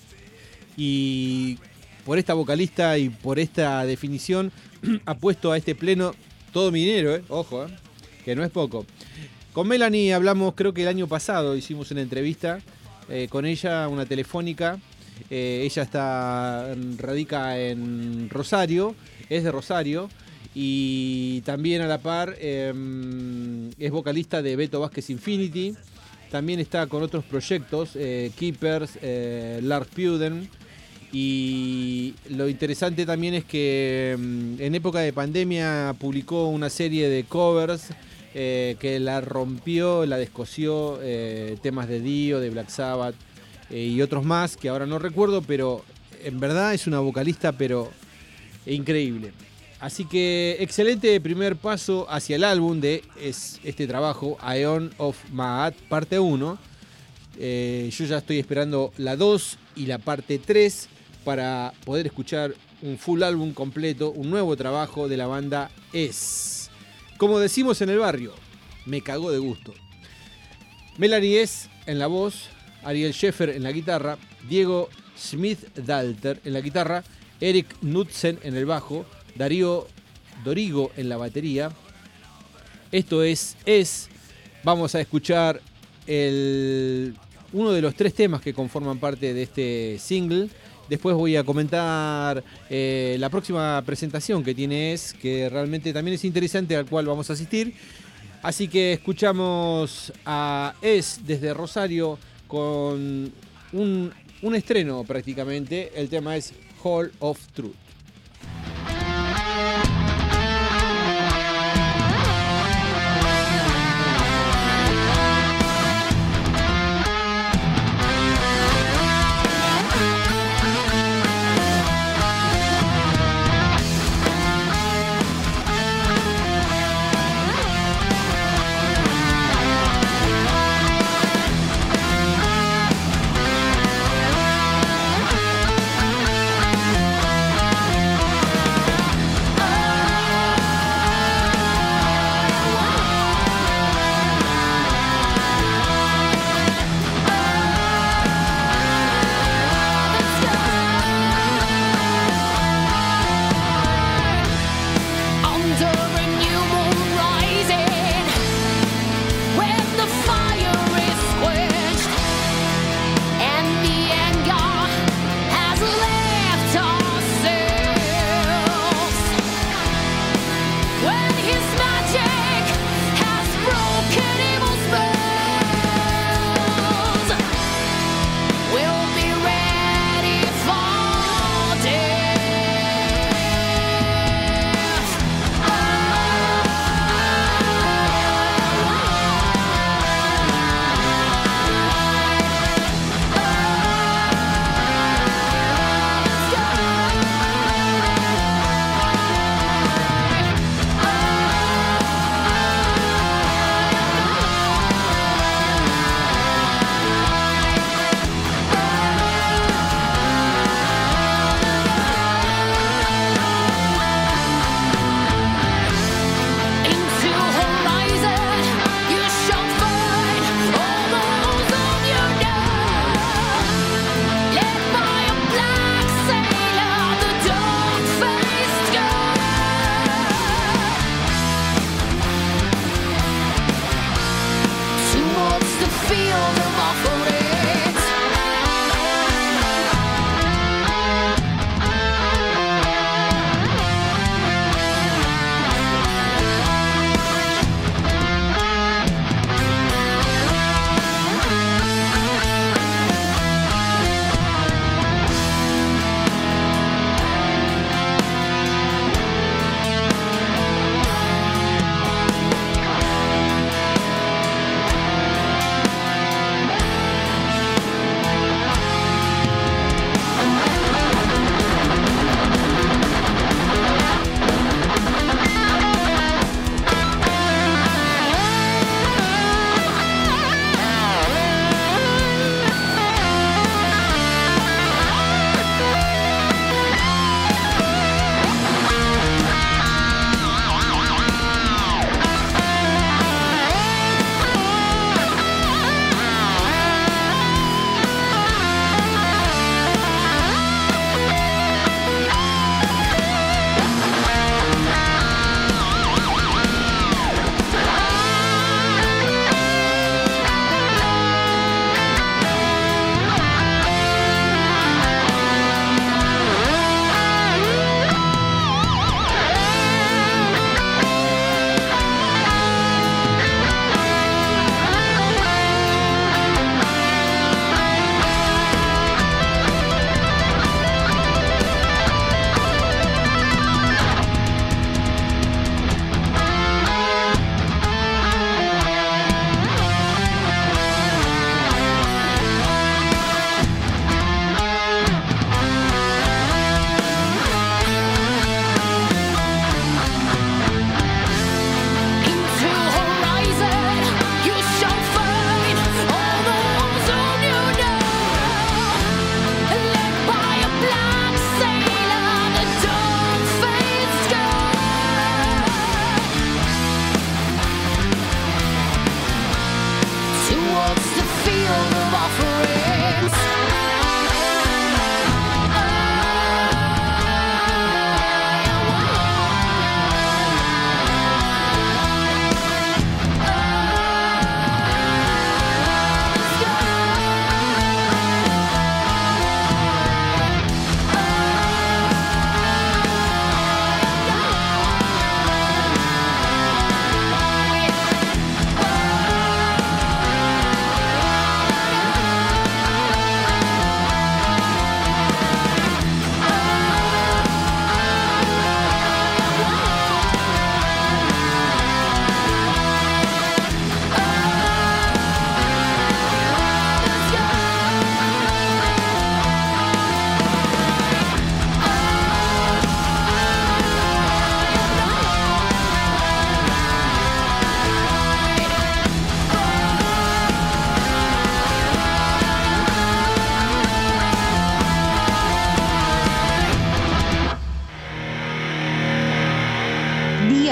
Y por esta vocalista y por esta definición apuesto a este pleno todo mi dinero, ojo, que no es poco. Con Melanie hablamos, creo que el año pasado hicimos una entrevista con ella, una telefónica. Ella radica en Rosario, es de Rosario, y también a la par es vocalista de Beto Vázquez Infinity. También está con otros proyectos, Keepers, Lars Puden. Y lo interesante también es que en época de pandemia publicó una serie de covers que la rompió, la descosió, temas de Dio, de Black Sabbath y otros más que ahora no recuerdo, pero en verdad es una vocalista pero increíble. Así que excelente primer paso hacia el álbum de este trabajo, Aeon of Ma'at, parte 1. Yo ya estoy esperando la 2 y la parte 3 para poder escuchar un full álbum completo, un nuevo trabajo de la banda Es. Como decimos en el barrio, me cagó de gusto. Melanie Es en la voz, Ariel Scheffer en la guitarra, Diego Smith-Dalter en la guitarra, Eric Knudsen en el bajo, Darío Dorigo en la batería. Esto es. Vamos a escuchar uno de los 3 temas que conforman parte de este single. Después voy a comentar la próxima presentación que tiene Es, que realmente también es interesante, al cual vamos a asistir. Así que escuchamos a Es desde Rosario con un estreno prácticamente. El tema es Hall of Truth. Hall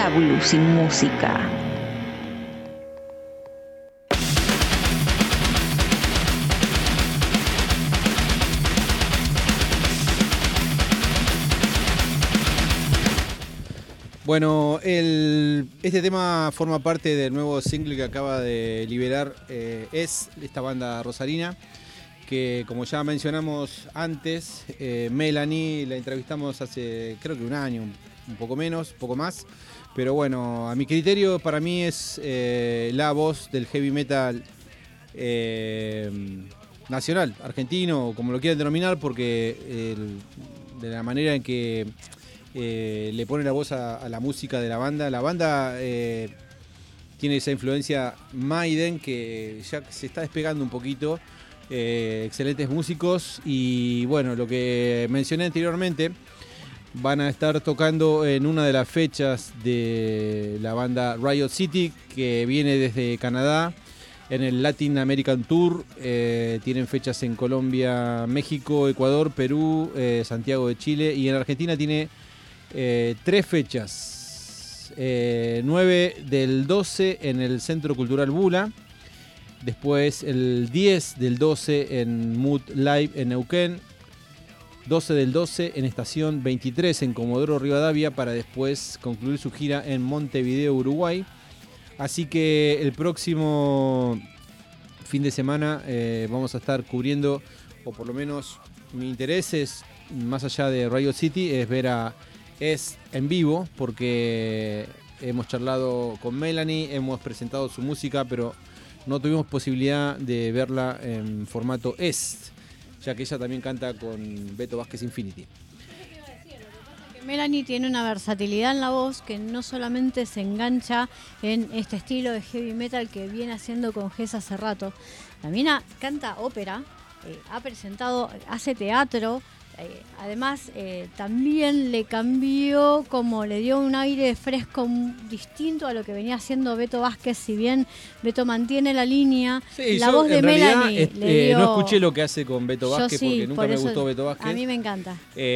Diablo sin música. Bueno, este tema forma parte del nuevo single que acaba de liberar Es esta banda rosarina, que como ya mencionamos antes, Melanie la entrevistamos hace creo que un año, un poco menos, poco más, pero bueno, a mi criterio para mí es la voz del heavy metal nacional, argentino, como lo quieran denominar, porque de la manera en que le pone la voz a la música de la banda. La banda tiene esa influencia Maiden que ya se está despegando un poquito. Excelentes músicos y bueno, lo que mencioné anteriormente, van a estar tocando en una de las fechas de la banda Riot City, que viene desde Canadá en el Latin American Tour. Tienen fechas en Colombia, México, Ecuador, Perú, Santiago de Chile, y en Argentina tiene 3 fechas, 9 del 12 en el Centro Cultural Bula, después el 10 del 12 en Mood Live en Neuquén, 12 del 12 en Estación 23 en Comodoro Rivadavia, para después concluir su gira en Montevideo, Uruguay. Así que el próximo fin de semana vamos a estar cubriendo, o por lo menos mi interés es, más allá de Riot City, es ver a Es en vivo, porque hemos charlado con Melanie, hemos presentado su música, pero no tuvimos posibilidad de verla en formato EST, ya que ella también canta con Beto Vázquez Infinity. Melanie tiene una versatilidad en la voz que no solamente se engancha en este estilo de heavy metal que viene haciendo con Gess hace rato. La mina canta ópera, ha presentado, hace teatro. Además, también le cambió, como le dio un aire fresco distinto a lo que venía haciendo Beto Vázquez. Si bien Beto mantiene la línea, sí, la voz de Melanie le dio... No escuché lo que hace con Beto Vázquez, porque nunca me gustó Beto Vázquez. A mí me encanta.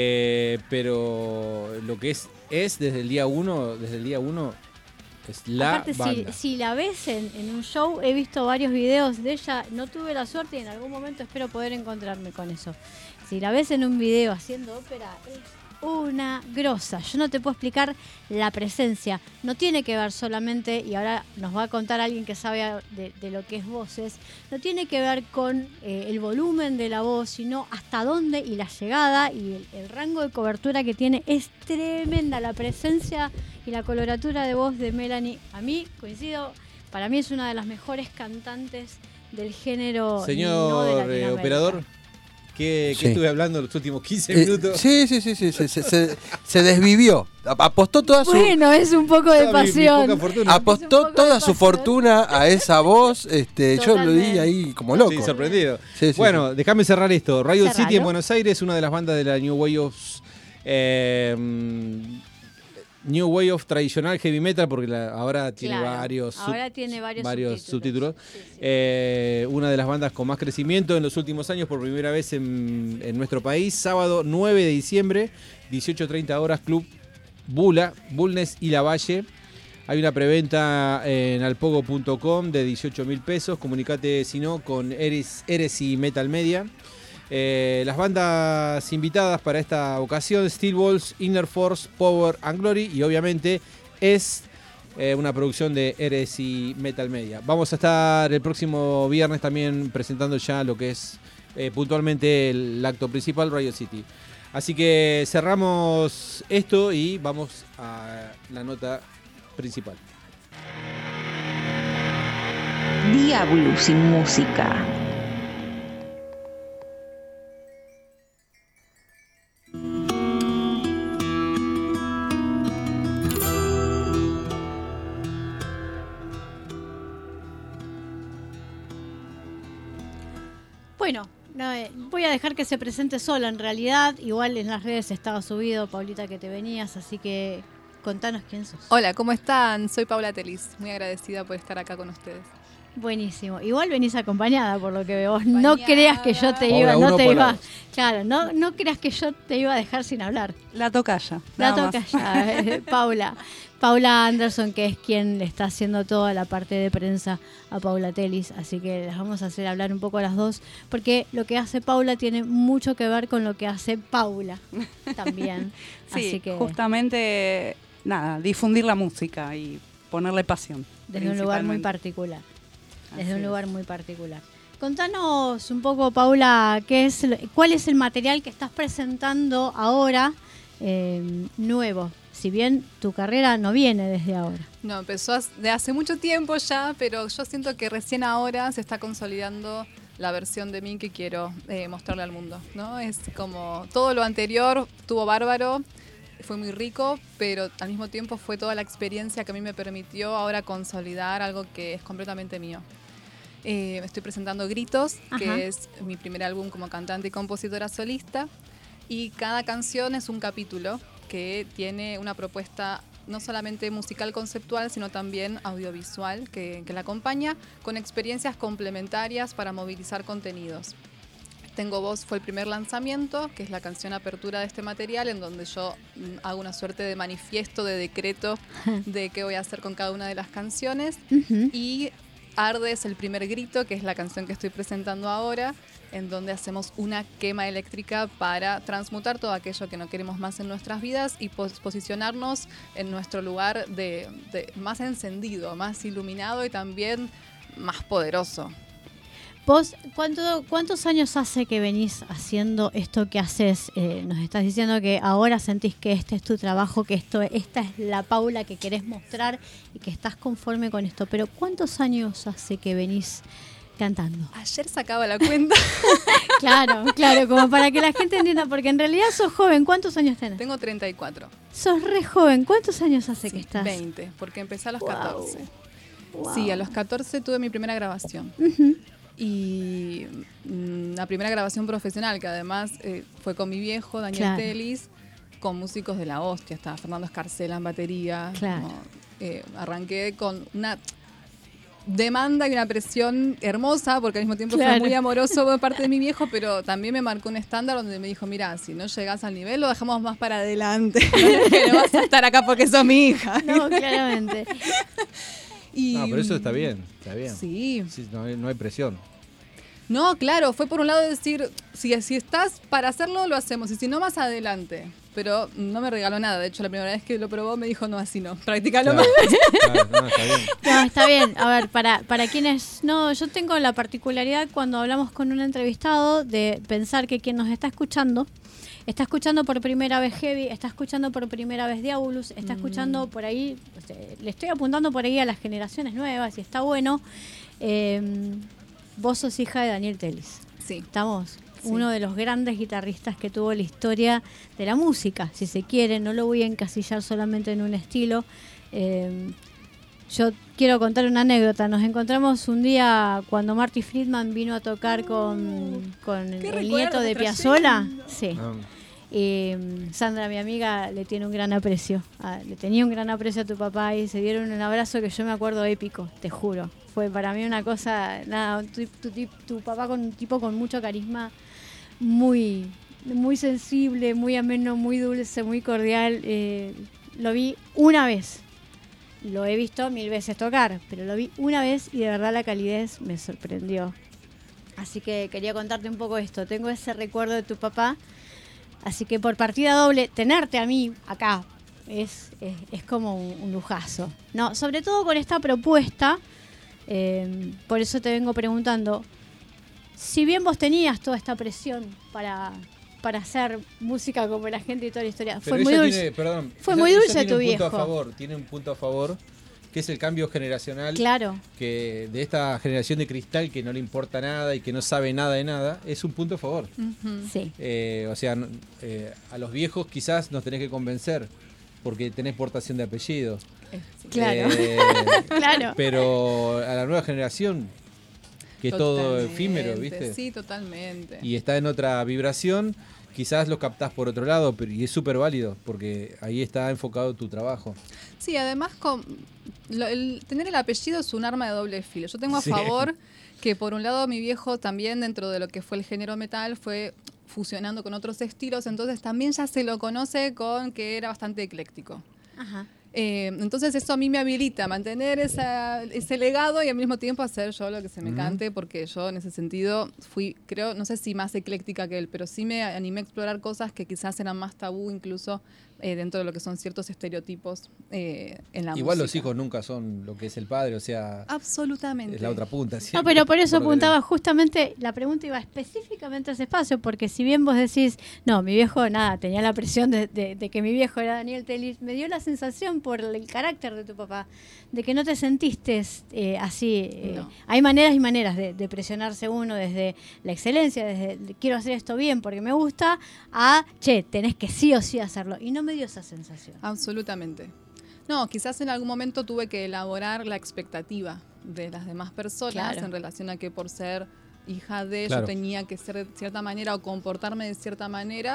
Pero lo que es desde el día uno es la Aparte, banda. si la ves en un show, he visto varios videos de ella, no tuve la suerte y en algún momento espero poder encontrarme con eso. Si la ves en un video haciendo ópera, es una grosa. Yo no te puedo explicar la presencia. No tiene que ver solamente, y ahora nos va a contar alguien que sabe de lo que es voces, no tiene que ver con el volumen de la voz, sino hasta dónde y la llegada y el rango de cobertura que tiene. Es tremenda la presencia y la coloratura de voz de Melanie. A mí, coincido, para mí es una de las mejores cantantes del género. Señor no de Latinoamérica. operador, ¿qué Sí. estuve hablando los últimos 15 minutos? Sí, se desvivió. Apostó toda su... Bueno, es un poco de Mi pasión. poca fortuna. Apostó Es un poco toda de su pasión. fortuna a esa voz. Yo lo vi Totalmente. ahí como loco. Sí, sorprendido. Sí, Bueno, déjame cerrar esto. Riot Cerralo. City en Buenos Aires, una de las bandas de la New Wave of tradicional heavy metal, porque ahora tiene Claro, varios ahora tiene varios subtítulos. Sí, sí. Una de las bandas con más crecimiento en los últimos años, por primera vez en nuestro país. Sábado 9 de diciembre, 18:30 horas, Club Bula, Bulnes y La Valle. Hay una preventa en alpogo.com de 18.000 pesos. Comunicate si no con Eres y Metal Media. Las bandas invitadas para esta ocasión: Steel Balls, Inner Force, Power and Glory, y obviamente es una producción de Eres y Metal Media. Vamos a estar el próximo viernes también presentando ya lo que es puntualmente el acto principal, Riot City. Así que cerramos esto y vamos a la nota principal. Diablo sin música. Bueno, voy a dejar que se presente sola en realidad. Igual en las redes estaba subido, Paulita, que te venías, así que contanos quién sos. Hola, ¿cómo están? Soy Paula Telis, muy agradecida por estar acá con ustedes. Buenísimo. Igual venís acompañada por lo que veo. Vos no creas que yo te Paula, iba, uno no te por iba. la- Claro, no creas que yo te iba a dejar sin hablar. La tocaya. La nada toca más. ya, Paula Anderson, que es quien le está haciendo toda la parte de prensa a Paula Telis, así que las vamos a hacer hablar un poco a las dos, porque lo que hace Paula tiene mucho que ver con lo que hace Paula también. Sí, Así que justamente, nada, difundir la música y ponerle pasión. desde un lugar muy principalmente. particular. Desde Así un es. lugar muy particular. Contanos un poco, Paula, cuál es el material que estás presentando ahora nuevo. Si bien tu carrera no viene desde ahora. No, empezó de hace mucho tiempo ya, pero yo siento que recién ahora se está consolidando la versión de mí que quiero mostrarle al mundo, ¿no? Es como todo lo anterior estuvo bárbaro, fue muy rico, pero al mismo tiempo fue toda la experiencia que a mí me permitió ahora consolidar algo que es completamente mío. Estoy presentando Gritos, Ajá. que es mi primer álbum como cantante y compositora solista, y cada canción es un capítulo que tiene una propuesta no solamente musical conceptual, sino también audiovisual que la acompaña con experiencias complementarias para movilizar contenidos. Tengo Voz fue el primer lanzamiento, que es la canción apertura de este material, en donde yo hago una suerte de manifiesto, de decreto de qué voy a hacer con cada una de las canciones. Ujú. Y Arde es el primer grito, que es la canción que estoy presentando ahora, en donde hacemos una quema eléctrica para transmutar todo aquello que no queremos más en nuestras vidas y posicionarnos en nuestro lugar de más encendido, más iluminado y también más poderoso. Vos, ¿cuántos años hace que venís haciendo esto que haces? Nos estás diciendo que ahora sentís que este es tu trabajo, que esta es la Paula que querés mostrar y que estás conforme con esto. Pero ¿cuántos años hace que venís cantando? Ayer sacaba la cuenta. Claro, como para que la gente entienda, porque en realidad sos joven. ¿Cuántos años tenés? Tengo 34. Sos re joven. ¿Cuántos años hace que Sí, estás? 20, porque empecé a los Wow. 14. Wow. Sí, a los 14 tuve mi primera grabación. Ujú. Y la primera grabación profesional, que además fue con mi viejo, Daniel Claro. Telis, con músicos de la hostia. Estaba Fernando Escarcela en batería. Claro. Arranqué con una demanda y una presión hermosa, porque al mismo tiempo Claro. fue muy amoroso por parte de mi viejo, pero también me marcó un estándar donde me dijo, mira, si no llegás al nivel, lo dejamos más para adelante. No vas a estar acá porque sos mi hija. No, claramente. Y, No, pero eso está bien, está bien. Sí. Sí, no hay presión. No, claro, fue por un lado decir, si estás para hacerlo, lo hacemos, y si no, más adelante. Pero no me regaló nada, de hecho la primera vez que lo probó me dijo, no, así no, practicalo más. Claro, no, está bien. No, está bien. A ver, para quienes no, yo tengo la particularidad cuando hablamos con un entrevistado de pensar que quien nos está escuchando por primera vez Heavy, está escuchando por primera vez Diabolus, está escuchando por ahí, le estoy apuntando por ahí a las generaciones nuevas y está bueno. Vos sos hija de Daniel Telis. Sí. Estamos. Sí. Uno de los grandes guitarristas que tuvo la historia de la música, si se quiere. No lo voy a encasillar solamente en un estilo. Yo quiero contar una anécdota. Nos encontramos un día cuando Marty Friedman vino a tocar con el recuerdo nieto de trayendo. Piazzolla. Sí. No, Y Sandra, mi amiga, le tiene un gran aprecio. Le tenía un gran aprecio a tu papá y se dieron un abrazo que yo me acuerdo épico, te juro. Fue para mí una cosa, nada, tu papá con un tipo con mucho carisma, muy, muy sensible, muy ameno, muy dulce, muy cordial. Lo vi una vez. Lo he visto 1000 veces tocar, pero lo vi una vez y de verdad la calidez me sorprendió. Así que quería contarte un poco esto. Tengo ese recuerdo de tu papá. Así que por partida doble, tenerte a mí acá es como un lujazo. No, sobre todo con esta propuesta, por eso te vengo preguntando, si bien vos tenías toda esta presión para hacer música como la gente y toda la historia, pero fue muy ella dulce. tiene, perdón, Fue ella- muy ella dulce tiene tu un punto a viejo. favor, tiene un punto a favor, que es el cambio generacional. Claro, Que de esta generación de cristal que no le importa nada y que no sabe nada de nada, es un punto a favor. sí. O sea, a los viejos quizás nos tenés que convencer porque tenés portación de apellido. Sí. Claro. Claro. Pero a la nueva generación, que es todo Totalmente, efímero, ¿viste? Sí, totalmente. Y está en otra vibración quizás lo captás por otro lado, pero y es súper válido, porque ahí está enfocado tu trabajo. Sí, además tener el apellido es un arma de doble filo. Yo tengo a Sí. favor que por un lado mi viejo también dentro de lo que fue el género metal fue fusionando con otros estilos, entonces también ya se lo conoce con que era bastante ecléctico. Ajá. Entonces eso a mí me habilita a mantener ese legado y al mismo tiempo hacer yo lo que se me cante, porque yo en ese sentido fui, creo, no sé si más ecléctica que él, pero sí me animé a explorar cosas que quizás eran más tabú incluso dentro de lo que son ciertos estereotipos en la Igual música. los hijos nunca son lo que es el padre, o sea, Absolutamente. es la otra punta. No, siempre, pero por eso lo que apuntaba justamente, la pregunta iba específicamente a ese espacio, porque si bien vos decís, no, mi viejo, nada, tenía la presión de que mi viejo era Daniel Telis, me dio la sensación por el carácter de tu papá, de que no te sentiste así. No. Hay maneras y maneras de presionarse uno desde la excelencia, desde quiero hacer esto bien porque me gusta, a, che, tenés que sí o sí hacerlo. Y no me dio esa sensación. Absolutamente. No, quizás en algún momento tuve que elaborar la expectativa de las demás personas Claro. en relación a que por ser hija de Claro. yo tenía que ser de cierta manera o comportarme de cierta manera.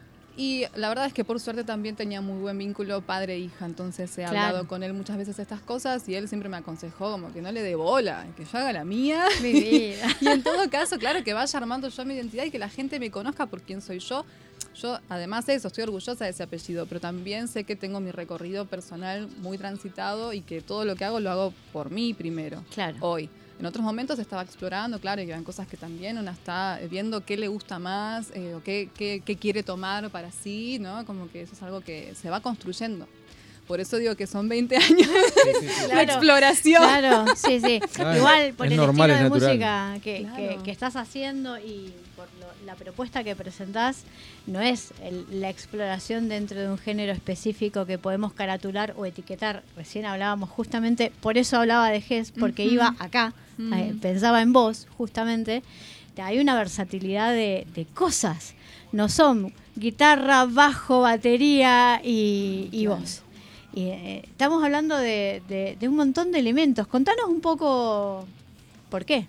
Y la verdad es que por suerte también tenía muy buen vínculo padre-hija, entonces he Claro. hablado con él muchas veces estas cosas y él siempre me aconsejó como que no le dé bola, que yo haga la mía. Mi vida. Y en todo caso, claro, que vaya armando yo mi identidad y que la gente me conozca por quién soy yo. Yo, además de eso, estoy orgullosa de ese apellido, pero también sé que tengo mi recorrido personal muy transitado y que todo lo que hago lo hago por mí primero, Claro. hoy. En otros momentos estaba explorando, claro, y eran cosas que también una está viendo qué le gusta más o qué quiere tomar para sí, ¿no? Como que eso es algo que se va construyendo. Por eso digo que son 20 años de Claro. exploración. Claro, sí, sí. Ah, Igual por es el normal, estilo de es natural. música Claro. que estás haciendo y por la propuesta que presentás, no es la exploración dentro de un género específico que podemos caratular o etiquetar. Recién hablábamos justamente, por eso hablaba de Ges, porque Ujú. iba acá, pensaba en vos justamente. Hay una versatilidad de cosas. No son guitarra, bajo, batería y Claro. voz. Y, estamos hablando de un montón de elementos. Contanos un poco por qué.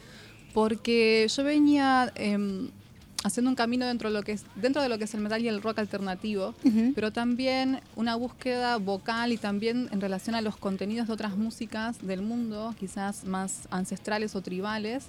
Porque yo venía haciendo un camino dentro de lo que es el metal y el rock alternativo, pero también una búsqueda vocal y también en relación a los contenidos de otras músicas del mundo, quizás más ancestrales o tribales.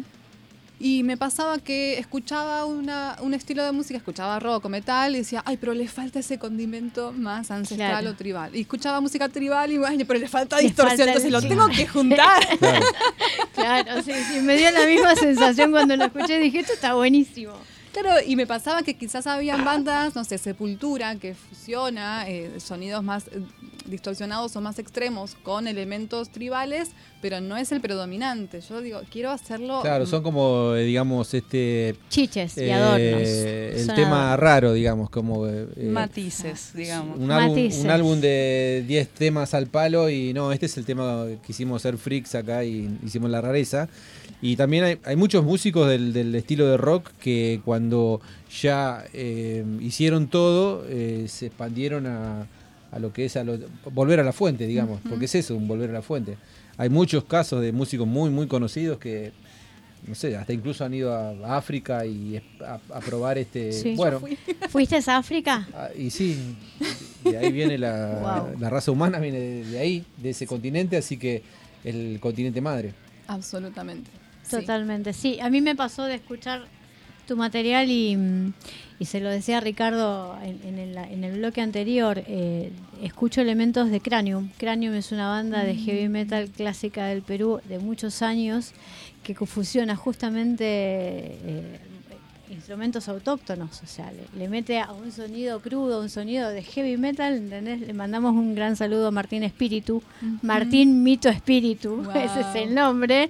Y me pasaba que escuchaba un estilo de música, escuchaba rock o metal y decía, ay, pero le falta ese condimento más ancestral Claro. o tribal. Y escuchaba música tribal y, ay, pero le falta Le distorsión, falta entonces el lo sí. tengo que juntar. Claro. Claro, sí, sí, me dio la misma sensación cuando lo escuché. Dije, esto está buenísimo. Claro, y me pasaba que quizás habían bandas, no sé, Sepultura, que fusiona sonidos más distorsionados o más extremos con elementos tribales, pero no es el predominante. Yo digo, quiero hacerlo... Claro, son como, digamos, Chiches y adornos. el Son tema adornos. raro, digamos, como Matices, digamos. Matices. un álbum de 10 temas al palo y no, este es el tema que quisimos ser freaks acá y hicimos la rareza. Y también hay muchos músicos del estilo de rock que cuando ya hicieron todo, se expandieron a lo que es volver a la fuente, digamos, porque es eso, un volver a la fuente. Hay muchos casos de músicos muy, muy conocidos que, no sé, hasta incluso han ido a África y a probar Sí. bueno, ¿Fuiste a África? y sí, de ahí viene Wow. la raza humana, viene de ahí, de ese continente, así que el continente madre. Absolutamente. Sí. Totalmente, sí. A mí me pasó de escuchar tu material y se lo decía a Ricardo en el bloque anterior, escucho elementos de Cranium. Cranium es una banda de heavy metal clásica del Perú de muchos años que fusiona justamente instrumentos autóctonos, o sea, le mete a un sonido crudo, un sonido de heavy metal, ¿entendés? Le mandamos un gran saludo a Martín Espíritu, Martín Mito Espíritu, Wow. ese es el nombre.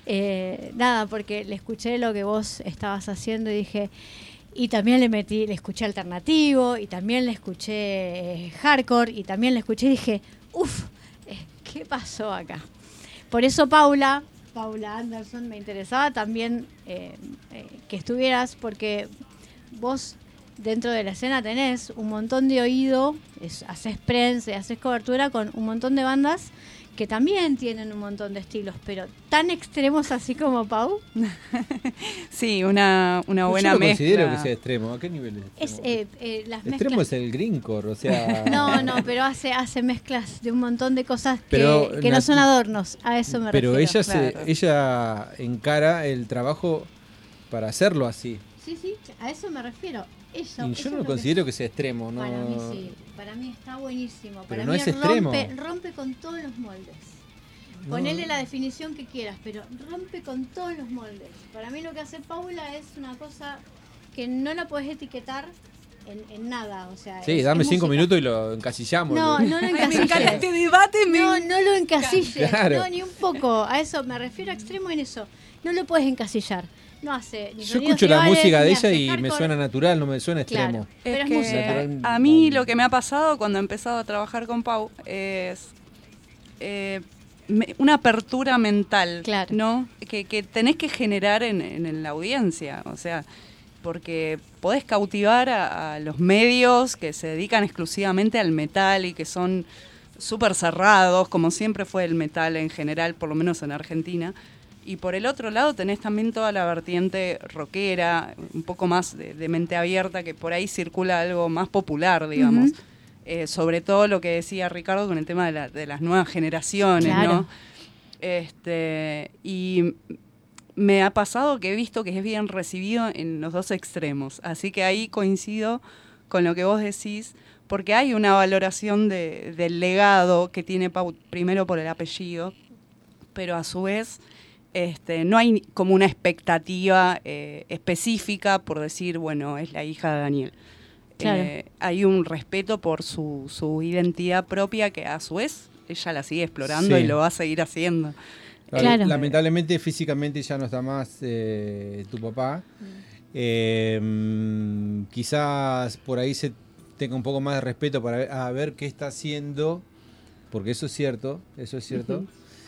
Nada, porque le escuché lo que vos estabas haciendo y dije, y también le escuché alternativo, y también le escuché hardcore, y también le escuché y dije, uff, ¿qué pasó acá? Por eso Paula Anderson, me interesaba también que estuvieras, porque vos dentro de la escena tenés un montón de oído, haces prensa, haces cobertura con un montón de bandas que también tienen un montón de estilos, pero tan extremos así como Pau. Sí, una buena Yo no mezcla. considero que sea extremo. ¿A qué nivel es Es, extremo? las Extremo mezclas. es el greencore, o sea... No, pero hace mezclas de un montón de cosas Pero que no son adornos, a eso me Pero refiero. ella encara el trabajo para hacerlo así. Sí, a eso me refiero. Eso, Y eso yo no es lo considero que sea extremo, ¿no? Para mí sí, para mí está buenísimo. Pero Para no mí es extremo. rompe con todos los moldes. No. Ponele la definición que quieras, pero rompe con todos los moldes. Para mí lo que hace Paula es una cosa que no la podés etiquetar en nada. O sea, Sí, es dame 5 música. minutos y lo encasillamos. No lo Ay, me encasilles. encanta este debate. No lo encasilles. Claro. No, ni un poco. A eso me refiero a extremo en eso. No lo puedes encasillar. No hace ni Yo sonidos escucho la tribales, música de ni ella hace y me hardcore. suena natural, no me suena extremo. Claro, pero es que música. Natural. a mí lo que me ha pasado cuando he empezado a trabajar con Pau es una apertura mental, Claro. ¿no? Que tenés que generar en la audiencia, o sea, porque podés cautivar a los medios que se dedican exclusivamente al metal y que son súper cerrados, como siempre fue el metal en general, por lo menos en Argentina. Y por el otro lado tenés también toda la vertiente rockera, un poco más de mente abierta, que por ahí circula algo más popular, digamos. Sobre todo lo que decía Ricardo con el tema de las nuevas generaciones, Claro. ¿no? Y me ha pasado que he visto que es bien recibido en los dos extremos. Así que ahí coincido con lo que vos decís, porque hay una valoración del legado que tiene Pau, primero por el apellido, pero a su vez no hay como una expectativa específica por decir, bueno, es la hija de Daniel. Claro. Hay un respeto por su identidad propia que a su vez ella la sigue explorando Sí. y lo va a seguir haciendo. Claro. Lamentablemente físicamente ya no está más tu papá. Quizás por ahí se tenga un poco más de respeto para ver qué está haciendo, porque eso es cierto. Ujú.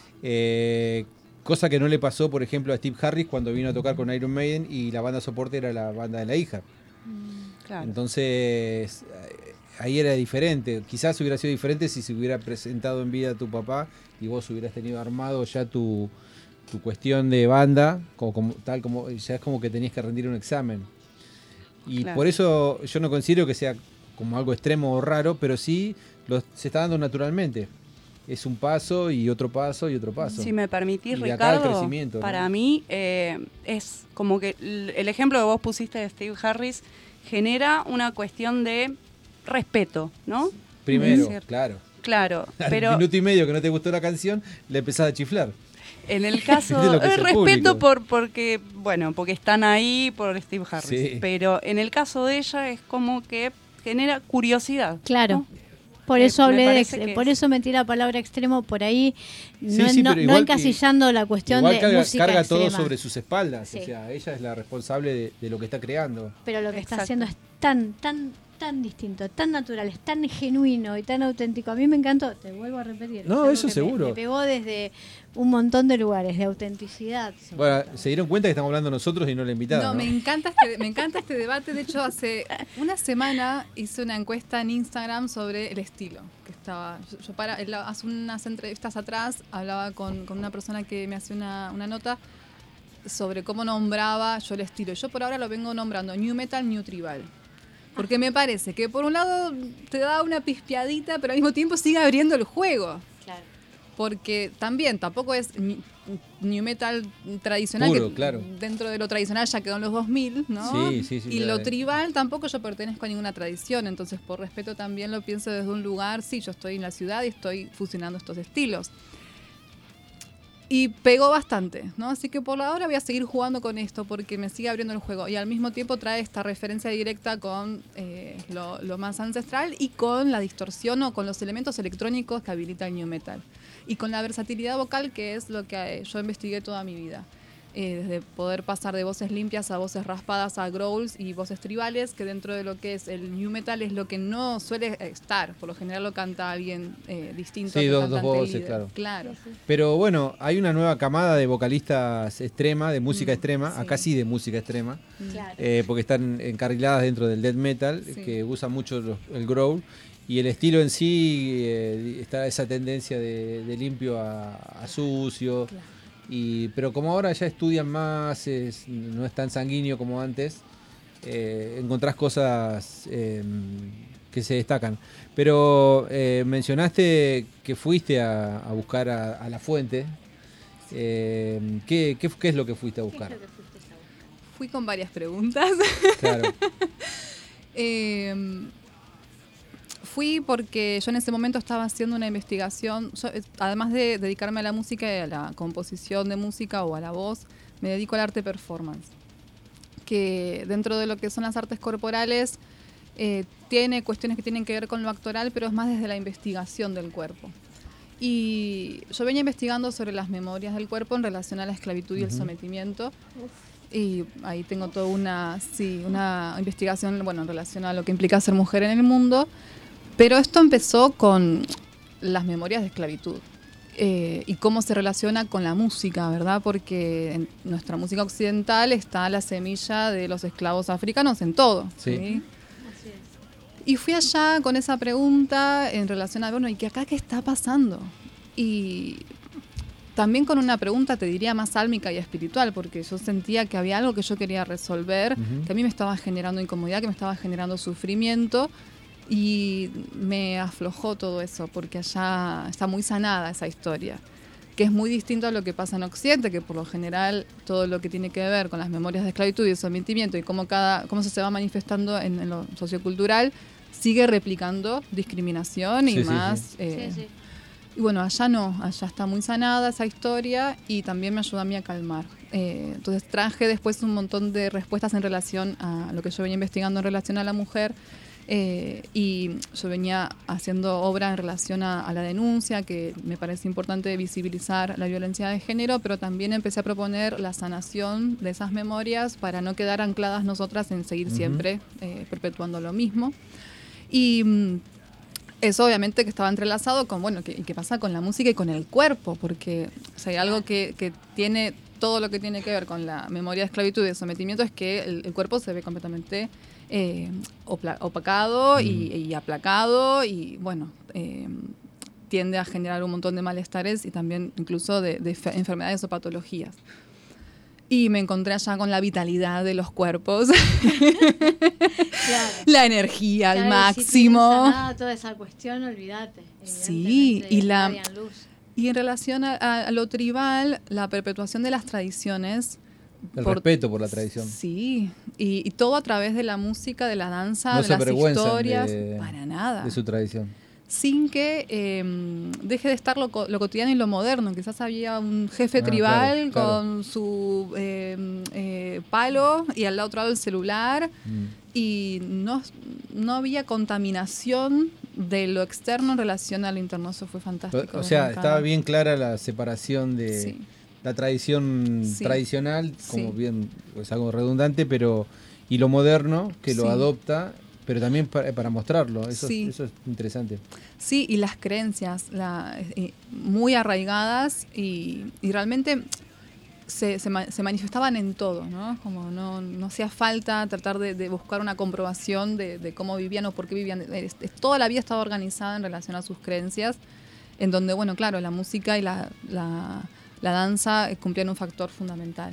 Cosa que no le pasó, por ejemplo, a Steve Harris cuando vino a tocar con Iron Maiden y la banda soporte era la banda de la hija. Claro. Entonces, ahí era diferente. Quizás hubiera sido diferente si se hubiera presentado en vida a tu papá y vos hubieras tenido armado ya tu cuestión de banda, tal como ya es como que tenías que rendir un examen. Y Claro. por eso yo no considero que sea como algo extremo o raro, pero sí se está dando naturalmente. Es un paso y otro paso y otro paso. Si me permitís, Y de acá al Ricardo, crecimiento, ¿no? para mí es como que el ejemplo que vos pusiste de Steve Harris genera una cuestión de respeto, ¿no? Primero, Es cierto. claro. Claro, Al pero minuto y medio que no te gustó la canción, le empezás a chiflar. en el caso De lo que es el respeto público. porque están ahí por Steve Harris, Sí. pero en el caso de ella es como que genera curiosidad. Claro. ¿no? Por Me eso hablé parece que por es- eso metí la palabra extremo por ahí, Sí, no, sí, no- pero no igual encasillando la cuestión Igual de música carga extrema. todo sobre sus espaldas. Sí. O sea, ella es la responsable de lo que está creando. Pero lo que está Exacto. haciendo es tan distinto, tan natural, es tan genuino y tan auténtico. A mí me encantó, te vuelvo a repetir. es No, algo eso que seguro. Me pegó desde un montón de lugares, de autenticidad. sobre Bueno, todo. se dieron cuenta que estamos hablando nosotros y no la invitada. No, ¿no? me encanta este debate. De hecho, hace una semana hice una encuesta en Instagram sobre el estilo. Que estaba, hace unas entrevistas atrás hablaba con una persona que me hacía una nota sobre cómo nombraba yo el estilo. Yo por ahora lo vengo nombrando New Metal, New Tribal. Porque me parece que por un lado te da una pispeadita, pero al mismo tiempo sigue abriendo el juego. Claro. Porque también tampoco es New Metal tradicional, Puro, que claro. dentro de lo tradicional ya quedó en los 2000, ¿no? Sí, Y ya lo de- tribal tampoco yo pertenezco a ninguna tradición, entonces por respeto también lo pienso desde un lugar, sí, yo estoy en la ciudad y estoy fusionando estos estilos. Y pegó bastante, ¿no? Así que por ahora voy a seguir jugando con esto porque me sigue abriendo el juego. Y al mismo tiempo trae esta referencia directa con lo más ancestral y con la distorsión o con los elementos electrónicos que habilita el New Metal. Y con la versatilidad vocal, que es lo que yo investigué toda mi vida. Desde poder pasar de voces limpias a voces raspadas, a growls y voces tribales, que dentro de lo que es el New Metal es lo que no suele estar. Por lo general lo canta alguien distinto. Sí, al dos cantante voces, líder. claro. Pero bueno, hay una nueva camada de vocalistas extrema, de música extrema, sí. acá sí de música extrema, Claro. porque están encarriladas dentro del death metal, Sí. que usan mucho el growl. Y el estilo en sí, está esa tendencia de limpio a sucio. Claro. Pero como ahora ya estudian más, no es tan sanguíneo como antes, encontrás cosas que se destacan. Pero mencionaste que fuiste a buscar a la fuente. ¿Qué es lo que fuiste a buscar? Fui con varias preguntas. Claro. Fui porque yo en ese momento estaba haciendo una investigación. Yo, además de dedicarme a la música y a la composición de música o a la voz, me dedico al arte performance, que dentro de lo que son las artes corporales tiene cuestiones que tienen que ver con lo actoral, pero es más desde la investigación del cuerpo. Y yo venía investigando sobre las memorias del cuerpo en relación a la esclavitud y el sometimiento. Y ahí tengo toda una investigación, bueno, en relación a lo que implica ser mujer en el mundo. Pero esto empezó con las memorias de esclavitud y cómo se relaciona con la música, ¿verdad? Porque en nuestra música occidental está la semilla de los esclavos africanos en todo. Sí. ¿Sí? Así es. Y fui allá con esa pregunta en relación a, bueno, ¿y qué está pasando? Y también con una pregunta, te diría, más álmica y espiritual, porque yo sentía que había algo que yo quería resolver, que a mí me estaba generando incomodidad, que me estaba generando sufrimiento. Y me aflojó todo eso, porque allá está muy sanada esa historia, que es muy distinto a lo que pasa en Occidente, que por lo general todo lo que tiene que ver con las memorias de esclavitud y de sometimiento y cómo se va manifestando en lo sociocultural, sigue replicando discriminación y más. Sí. Y bueno, allá no, allá está muy sanada esa historia y también me ayudó a mí a calmar. Entonces traje después un montón de respuestas en relación a lo que yo venía investigando en relación a la mujer. Y yo venía haciendo obra en relación a la denuncia, que me parece importante visibilizar la violencia de género, pero también empecé a proponer la sanación de esas memorias para no quedar ancladas nosotras en seguir siempre perpetuando lo mismo. Y eso obviamente que estaba entrelazado con, bueno, ¿qué pasa con la música y con el cuerpo? Porque o sea, hay algo que tiene todo lo que tiene que ver con la memoria de esclavitud y de sometimiento, es que el cuerpo se ve completamente opacado y aplacado y bueno, tiende a generar un montón de malestares y también incluso de enfermedades o patologías. Y me encontré allá con la vitalidad de los cuerpos, claro. La energía al máximo. Si toda esa cuestión, olvídate. Sí, y en relación a lo tribal, la perpetuación de las tradiciones. El respeto por la tradición. Sí, y todo a través de la música, de la danza, no de las historias, para nada. De su tradición. Sin que deje de estar lo cotidiano y lo moderno. Quizás había un jefe tribal con su palo y al otro lado el celular y no había contaminación de lo externo en relación a lo interno. Eso fue fantástico. O sea, estaba bien clara la separación de... Sí. La tradición tradicional, como bien, es algo redundante, pero y lo moderno, que lo adopta, pero también para mostrarlo. Eso es interesante. Sí, y las creencias muy arraigadas y realmente se manifestaban en todo, ¿no? Como no hacía falta tratar de buscar una comprobación de cómo vivían o por qué vivían. Toda la vida estaba organizada en relación a sus creencias, en donde, bueno, claro, la música y la danza cumplían un factor fundamental.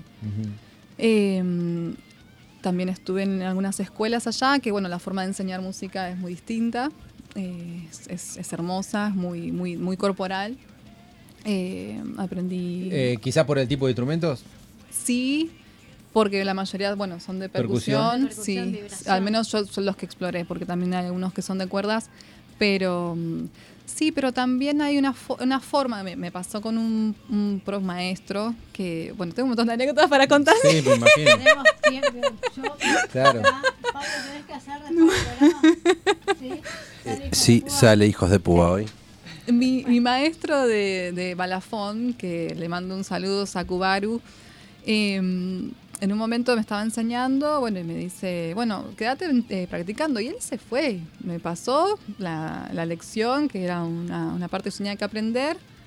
También estuve en algunas escuelas allá, que bueno, la forma de enseñar música es muy distinta, es hermosa, es muy corporal. Aprendí... ¿Quizá por el tipo de instrumentos? Sí, porque la mayoría, bueno, son de percusión. Sí, al menos yo son los que exploré, porque también hay algunos que son de cuerdas, pero... Sí, pero también hay una forma, me pasó con un prof maestro que, bueno, tengo un montón de anécdotas para contar. Sí, me imagino. Tenemos tiempo. Claro. Pablo, tenés que hacer de programa. Sí, sale Hijos de Púa hoy. Mi maestro de balafón, que le mando un saludo, Sakubaru, en un momento me estaba enseñando, bueno, y me dice, bueno, quédate practicando. Y él se fue. Me pasó la lección, que era una parte que tenía que aprender.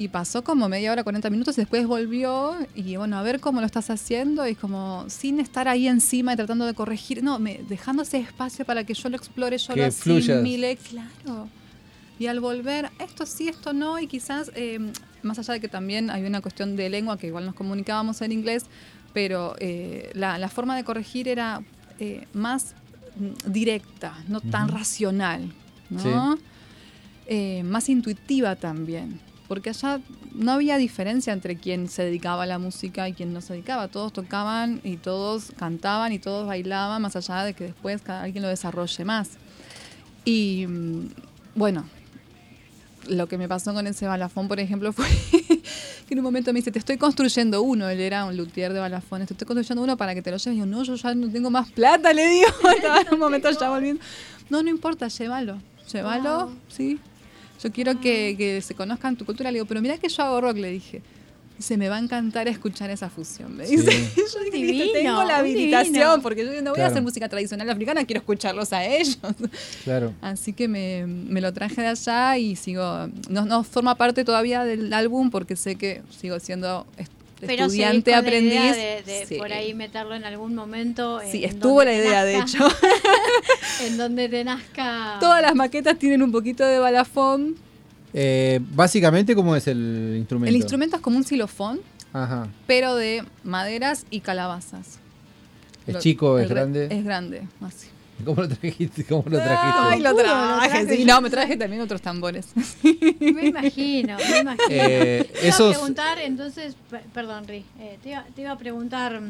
Y pasó como media hora, 40 minutos, y después volvió y bueno, a ver cómo lo estás haciendo, y como sin estar ahí encima y tratando de corregir, no, dejando ese espacio para que yo lo explore, yo Que lo fluyas. asimile, claro. Y al volver, esto sí, esto no, y quizás, más allá de que también hay una cuestión de lengua, que igual nos comunicábamos en inglés, pero la forma de corregir era más directa, no tan racional, ¿no? Más intuitiva también. Porque allá no había diferencia entre quien se dedicaba a la música y quien no se dedicaba. Todos tocaban y todos cantaban y todos bailaban, más allá de que después cada alguien lo desarrolle más. Y bueno, lo que me pasó con ese balafón, por ejemplo, fue que en un momento me dice, te estoy construyendo uno. Él era un luthier de balafones. Te estoy construyendo uno para que te lo lleves. Y yo, no, yo ya no tengo más plata, le digo. Estaba en un momento ya volviendo. No, no importa, llévalo, Wow. sí. Yo quiero que se conozcan tu cultura. Le digo, pero mirá que yo hago rock, le dije. Dice, me va a encantar escuchar esa fusión, me dice. Yo dije, Divino, listo, tengo la habilitación, divino. porque yo no voy a Claro. hacer música tradicional africana, quiero escucharlos a ellos. Claro. Así que me lo traje de allá y sigo. No forma parte todavía del álbum porque sé que sigo siendo Pero estudiante, sí, con aprendiz. la idea de Sí. por ahí meterlo en algún momento. Sí, en estuvo donde la te idea, de nazca- hecho. En donde te nazca. Todas las maquetas tienen un poquito de balafón. Básicamente, ¿cómo es el instrumento? El instrumento es como un xilofón, Ajá. pero de maderas y calabazas. ¿Es chico, es el re- grande? Es grande, así. ¿Cómo lo trajiste? ¿Cómo lo trajiste? Ay, lo Lo traje, traje sí. yo. No, me traje también otros tambores. Me imagino. Te iba esos- a preguntar, entonces, perdón, Ri, te iba a preguntar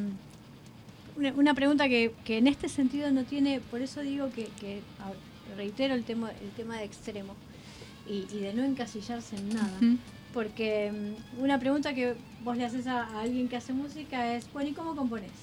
una pregunta que en este sentido no tiene, por eso digo reitero el tema de extremo y de no encasillarse en nada. Ujú. Porque una pregunta que vos le haces a alguien que hace música es, bueno, ¿y cómo componés?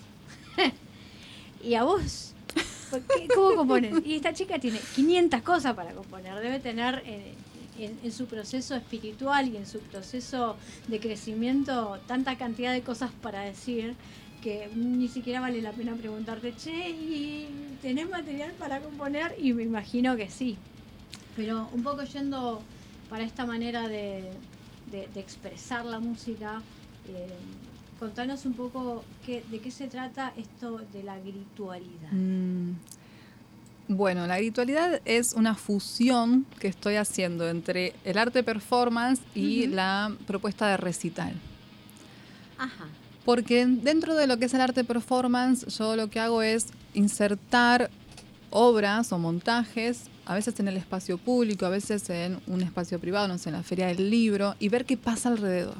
¿Y a vos? ¿Cómo compones? Y esta chica tiene 500 cosas para componer. Debe tener en su proceso espiritual y en su proceso de crecimiento tanta cantidad de cosas para decir que ni siquiera vale la pena preguntarte, che, ¿y tenés material para componer? Y me imagino que sí. Pero un poco yendo para esta manera de expresar la música, contanos un poco de qué se trata esto de la gritualidad. Bueno, la gritualidad es una fusión que estoy haciendo entre el arte performance y la propuesta de recital. Ajá. Porque dentro de lo que es el arte performance, yo lo que hago es insertar obras o montajes, a veces en el espacio público, a veces en un espacio privado, no sé, en la Feria del Libro, y ver qué pasa alrededor.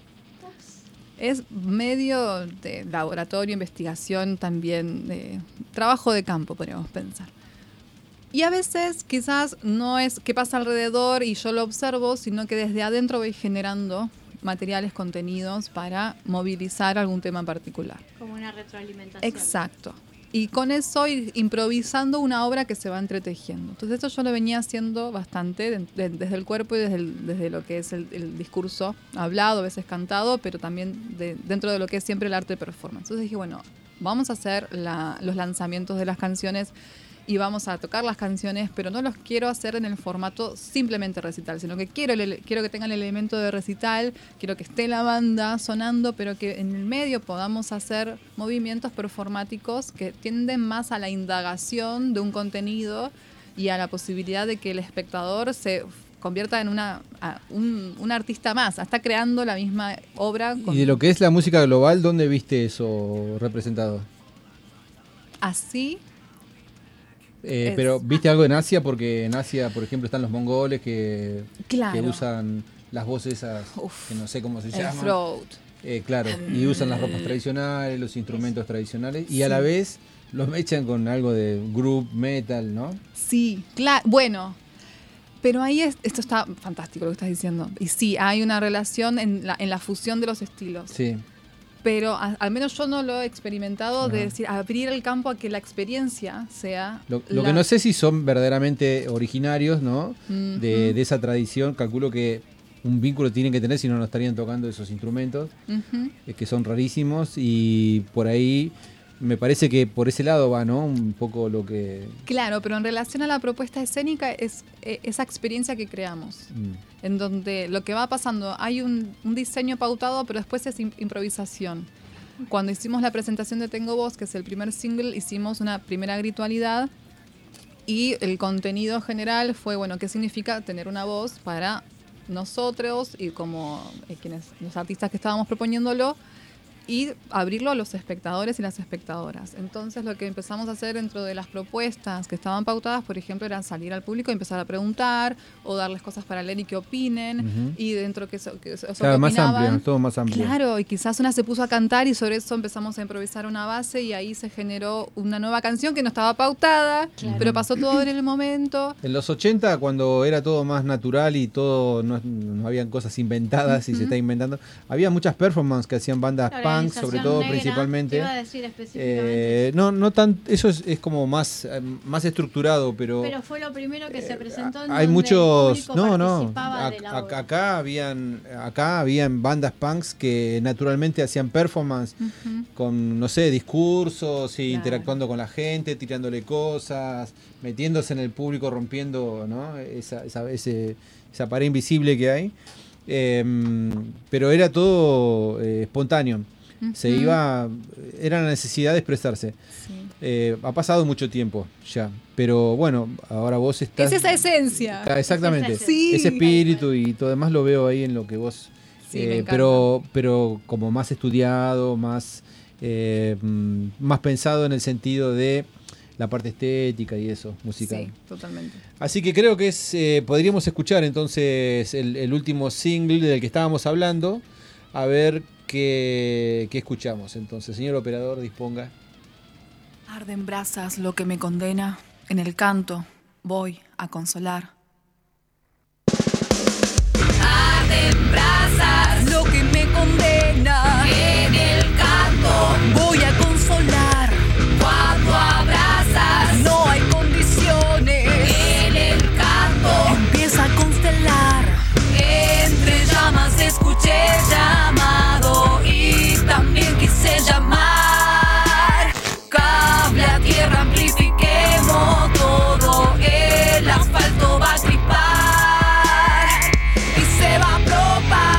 Es medio de laboratorio, investigación, también de trabajo de campo, podríamos pensar. Y a veces quizás no es qué pasa alrededor y yo lo observo, sino que desde adentro voy generando materiales, contenidos para movilizar algún tema en particular. Como una retroalimentación. Exacto. Y con eso ir improvisando una obra que se va entretejiendo. Entonces esto yo lo venía haciendo bastante desde el cuerpo y desde lo que es el discurso hablado, a veces cantado, pero también dentro de lo que es siempre el arte performance. Entonces dije, bueno, vamos a hacer los lanzamientos de las canciones y vamos a tocar las canciones, pero no los quiero hacer en el formato simplemente recital, sino que quiero que tengan el elemento de recital, quiero que esté la banda sonando, pero que en el medio podamos hacer movimientos performáticos que tienden más a la indagación de un contenido y a la posibilidad de que el espectador se convierta en un artista más, está creando la misma obra. Y de lo que es la música global, ¿dónde viste eso representado? Así. Pero ¿viste algo en Asia? Porque en Asia, por ejemplo, están los mongoles que Claro. usan las voces esas, Uf, que no sé cómo se el llaman. throat. Claro, y usan las ropas tradicionales, los instrumentos tradicionales, y a la vez los mechan con algo de group metal, ¿no? Sí, claro. Bueno, pero ahí esto está fantástico lo que estás diciendo. Y sí, hay una relación en la fusión de los estilos. Sí. Pero al menos yo no lo he experimentado de Ajá. decir, abrir el campo a que la experiencia sea... Lo que no sé si son verdaderamente originarios, ¿no? Ujú. De esa tradición, calculo que un vínculo tienen que tener, si no, no estarían tocando esos instrumentos, Ujú. que son rarísimos, y por ahí Me parece que por ese lado va, ¿no? Un poco lo que... Claro, pero en relación a la propuesta escénica es esa experiencia que creamos, en donde lo que va pasando, hay un diseño pautado, pero después es improvisación. Cuando hicimos la presentación de Tengo Voz, que es el primer single, hicimos una primera gritualidad y el contenido general fue, bueno, ¿qué significa tener una voz para nosotros y como los artistas que estábamos proponiéndolo? Y abrirlo a los espectadores y las espectadoras. Entonces lo que empezamos a hacer dentro de las propuestas que estaban pautadas, por ejemplo, era salir al público y empezar a preguntar o darles cosas para leer y que opinen. Y dentro que eso claro, que más opinaban, amplio, todo más amplio. Claro, y quizás una se puso a cantar y sobre eso empezamos a improvisar una base y ahí se generó una nueva canción que no estaba pautada, pero pasó todo en el momento. En los 80, cuando era todo más natural y todo no habían cosas inventadas y se está inventando, había muchas performances que hacían bandas punk, sobre todo negra, principalmente. Iba a decir específicamente. No tan, eso es como más estructurado, pero fue lo primero que se presentó en hay donde muchos, el público participaba de la obra. acá habían bandas punks que naturalmente hacían performance con, no sé, discursos y interactuando con la gente, tirándole cosas, metiéndose en el público, rompiendo, ¿no? esa pared invisible que hay. Pero era todo espontáneo. Se iba, era la necesidad de expresarse. Ha pasado mucho tiempo ya, pero bueno, ahora vos estás... Es esa esencia. Exactamente, Sí. ese espíritu y todo demás lo veo ahí en lo que vos... pero como más estudiado, más pensado en el sentido de la parte estética y eso, musical. Sí, totalmente. Así que creo que podríamos escuchar entonces el último single del que estábamos hablando, a ver qué escuchamos. Entonces, señor operador, disponga. Arden brasas lo que me condena, en el canto voy a consolar. Arden brasas lo que me condena, en el canto voy a consolar. Cuando abrazas no hay condiciones, en el canto empieza a constelar. Entre llamas escuché el llamado y también quise llamar. Cable a tierra, amplifiquemos todo, el asfalto va a gripar y se va a propagar.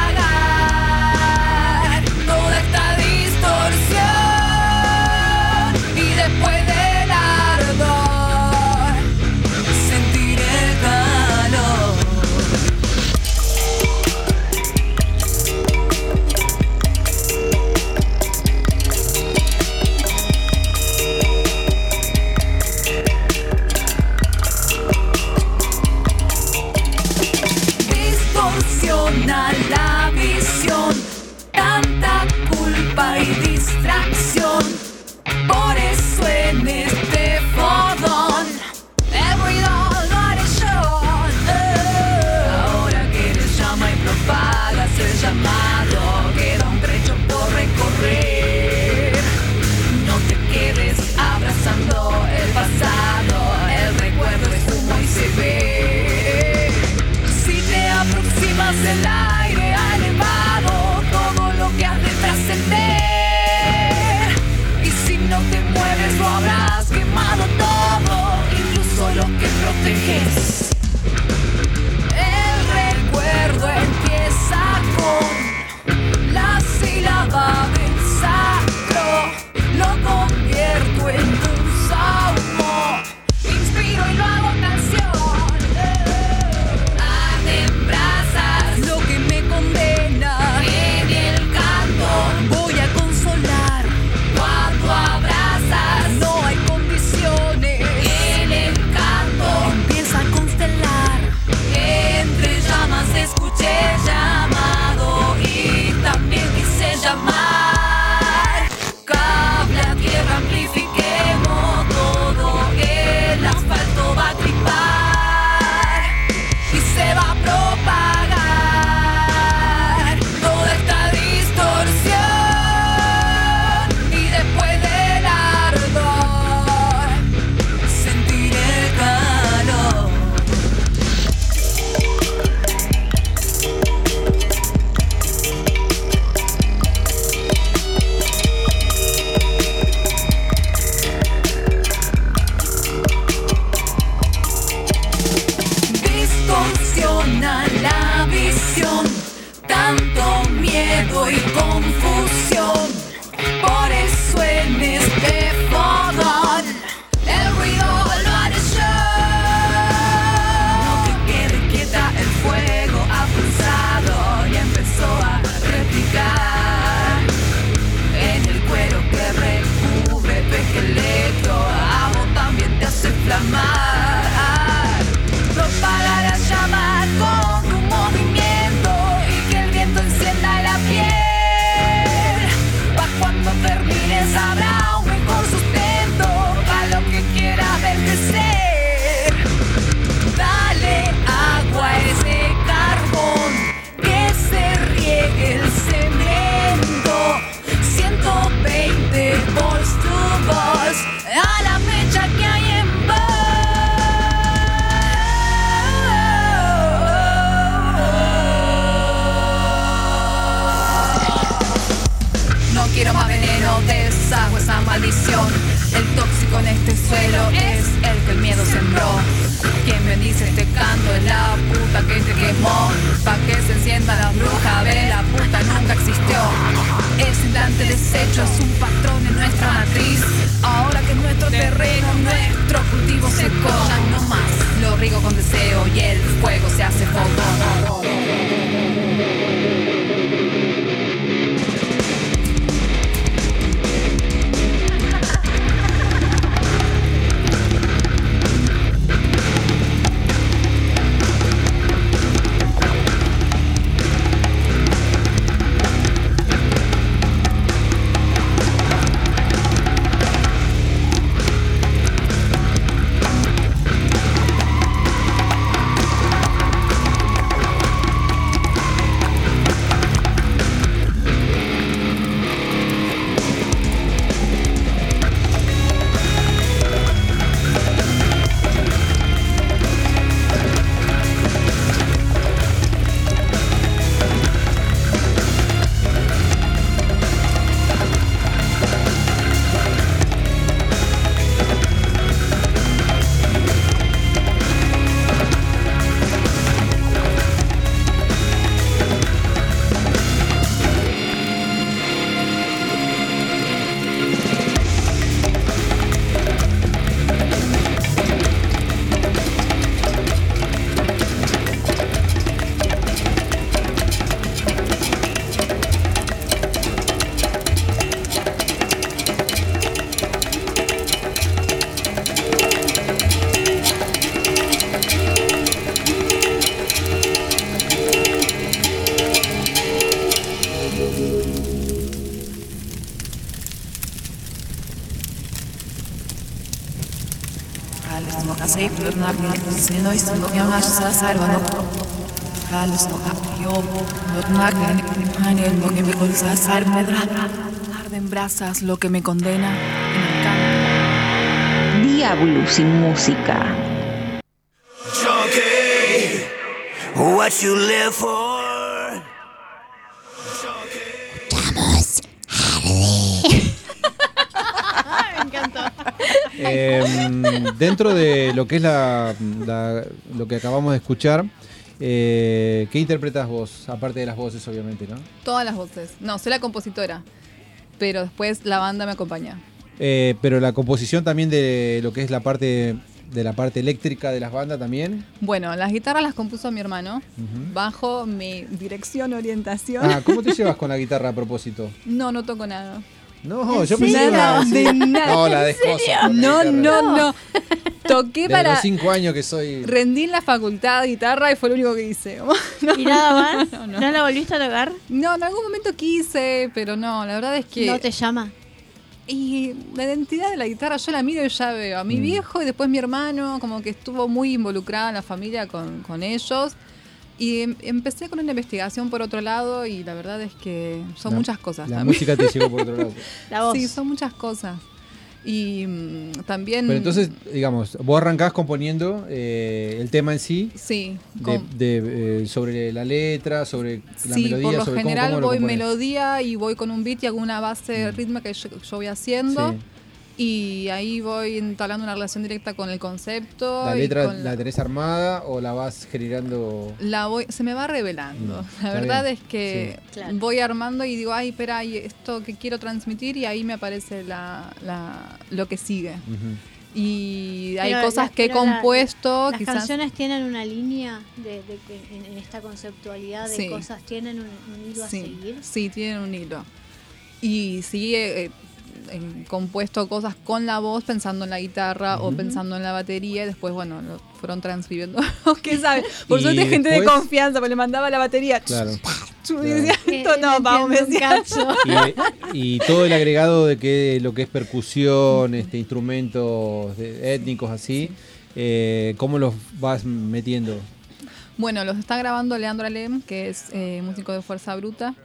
no quiero más veneno, deshago esa maldición. El tóxico en este suelo es el que el miedo sembró. Quien bendice este canto es la puta que te quemó. Pa' que se encienda la bruja, ve, la puta nunca existió. Ese instante desecho es un patrón en nuestra matriz. Ahora que nuestro terreno, nuestro cultivo secó, ya no más lo riego con deseo y el fuego se hace fuego. Arden brasas lo que me condena en el canto. Diablo sin música. Junkie, what you live for? Dentro de lo que es lo que acabamos de escuchar, ¿qué interpretas vos? Aparte de las voces, obviamente, ¿no? Todas las voces. No, soy la compositora, pero después la banda me acompaña. Pero la composición también de lo que es la parte eléctrica de las bandas también. Bueno, las guitarras las compuso mi hermano, bajo mi dirección, orientación. ¿Cómo te llevas con la guitarra a propósito? No toco nada. No, yo pensé nada, de nada. No, la descosa. No. Toqué Desde para... los 5 años que soy... Rendí en la facultad de guitarra y fue lo único que hice. ¿Y nada más? ¿No la volviste a tocar? No, en algún momento quise, pero no, la verdad es que... ¿No te llama? Y la identidad de la guitarra, yo la miro y ya veo a mi viejo y después mi hermano, como que estuvo muy involucrada en la familia con ellos. Y empecé con una investigación por otro lado y la verdad es que son muchas cosas. La también. música te llegó por otro lado. La voz. Sí, son muchas cosas. Y también... Pero entonces, digamos, vos arrancás componiendo el tema en sí. Sí. Sobre la letra, sobre la sí, melodía. por lo sobre general cómo lo voy componés. melodía y voy con un beat y hago una base rítmica que yo voy haciendo. Sí. Y ahí voy entablando una relación directa con el concepto. ¿La y letra con la tenés armada o la vas generando? se me va revelando. La Está verdad bien. es que Sí. Claro. voy armando y digo, ay, espera, y esto que quiero transmitir, y ahí me aparece lo que sigue. Ujú. Y hay Pero cosas que he pero compuesto. Las quizás canciones tienen una línea en esta conceptualidad de Sí. cosas, tienen un hilo a sí, seguir. sí, tienen un hilo. Y sí, he compuesto cosas con la voz pensando en la guitarra o pensando en la batería y después, bueno, lo fueron transcribiendo. ¿Qué sabe? Por Y suerte gente de después- confianza, porque le mandaba la batería. Claro. Y decía, esto no, vamos, me entiendo un decía. cacho. Y todo el agregado de que lo que es percusión, instrumentos étnicos así, ¿cómo los vas metiendo? Bueno, los está grabando Leandro Alem, que es músico de Fuerza Bruta.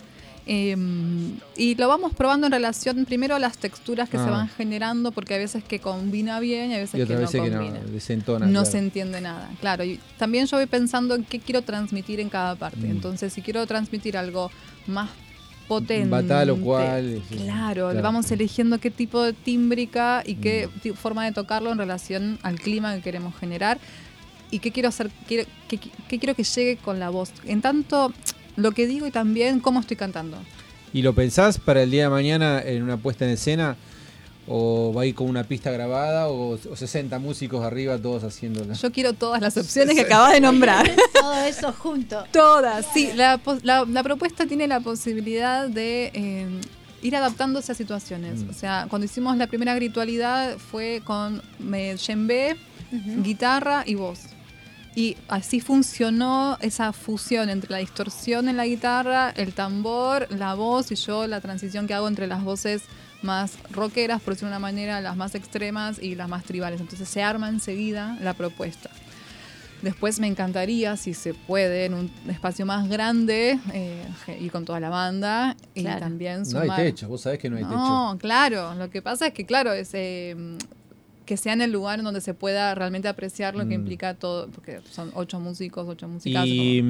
Y lo vamos probando en relación primero a las texturas que se van generando, porque hay veces que combina bien y hay veces Y que otra no vez que combina. no, desentona. No claro. se entiende nada, claro. Y también yo voy pensando en qué quiero transmitir en cada parte. Entonces, si quiero transmitir algo más potente. Va tal o cual. Sí. Claro, vamos eligiendo qué tipo de tímbrica y qué forma de tocarlo en relación al clima que queremos generar y qué quiero hacer, qué quiero que llegue con la voz. En tanto, lo que digo y también cómo estoy cantando. ¿Y lo pensás para el día de mañana en una puesta en escena? ¿O va a ir con una pista grabada o 60 músicos arriba todos haciéndola? Yo quiero todas las opciones que acabas de nombrar. Todo eso junto. Todas, sí. La propuesta tiene la posibilidad de ir adaptándose a situaciones. O sea, cuando hicimos la primera Gritualidad fue con djembe, guitarra y voz. Y así funcionó esa fusión entre la distorsión en la guitarra, el tambor, la voz y yo la transición que hago entre las voces más rockeras, por decirlo de una manera, las más extremas y las más tribales. Entonces se arma enseguida la propuesta. Después me encantaría, si se puede, en un espacio más grande, ir con toda la banda y también sumar... No hay techo, vos sabés que no hay techo. No, claro. Lo que pasa es que, claro, es... que sea en el lugar en donde se pueda realmente apreciar lo que implica todo, porque son 8 músicos, 8 musicazos. Y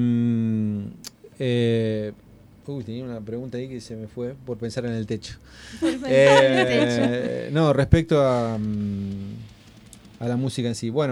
tenía una pregunta ahí que se me fue por pensar en el techo. No, respecto a la música en sí. Bueno,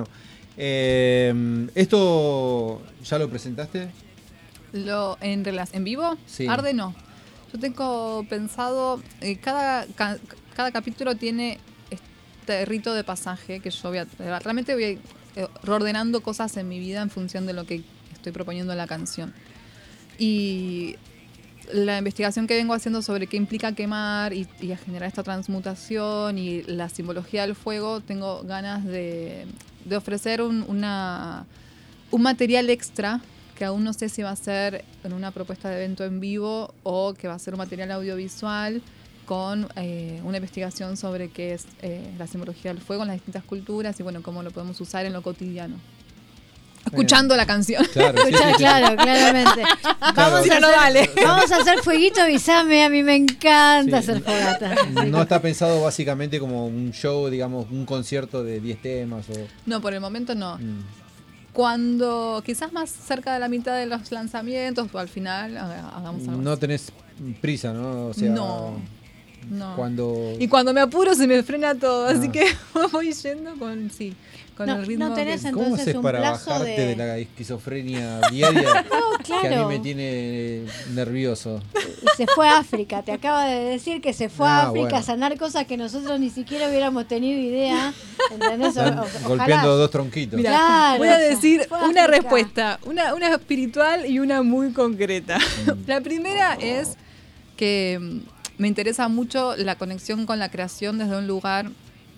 ¿esto ya lo presentaste? ¿En vivo? Sí. Arde no. Yo tengo pensado, cada capítulo tiene rito de pasaje que yo realmente voy a ir reordenando cosas en mi vida en función de lo que estoy proponiendo en la canción. Y la investigación que vengo haciendo sobre qué implica quemar y a generar esta transmutación y la simbología del fuego, tengo ganas de ofrecer un material extra que aún no sé si va a ser en una propuesta de evento en vivo o que va a ser un material audiovisual con una investigación sobre qué es la simbología del fuego en las distintas culturas y bueno, cómo lo podemos usar en lo cotidiano. Escuchando la canción. Claro, Claro, claramente. Vamos a hacer fueguito, avísame, a mí me encanta hacer fogatas. No está pensado básicamente como un show, digamos, un concierto de 10 temas o... No, por el momento no. Cuando quizás más cerca de la mitad de los lanzamientos o al final hagamos algo. No tenés prisa, ¿no? O sea, no. Y cuando me apuro se me frena todo, así que voy yendo con el ritmo. No tenés ¿Cómo haces un para plazo bajarte de la esquizofrenia diaria que a mí me tiene nervioso? Y se fue a África, te acaba de decir que se fue a África a bueno. sanar cosas que nosotros ni siquiera hubiéramos tenido idea. ¿Entendés? Golpeando 2 tronquitos. Mirá, Claro, voy a decir fue una África. respuesta, una espiritual y una muy concreta. La primera es que me interesa mucho la conexión con la creación desde un lugar,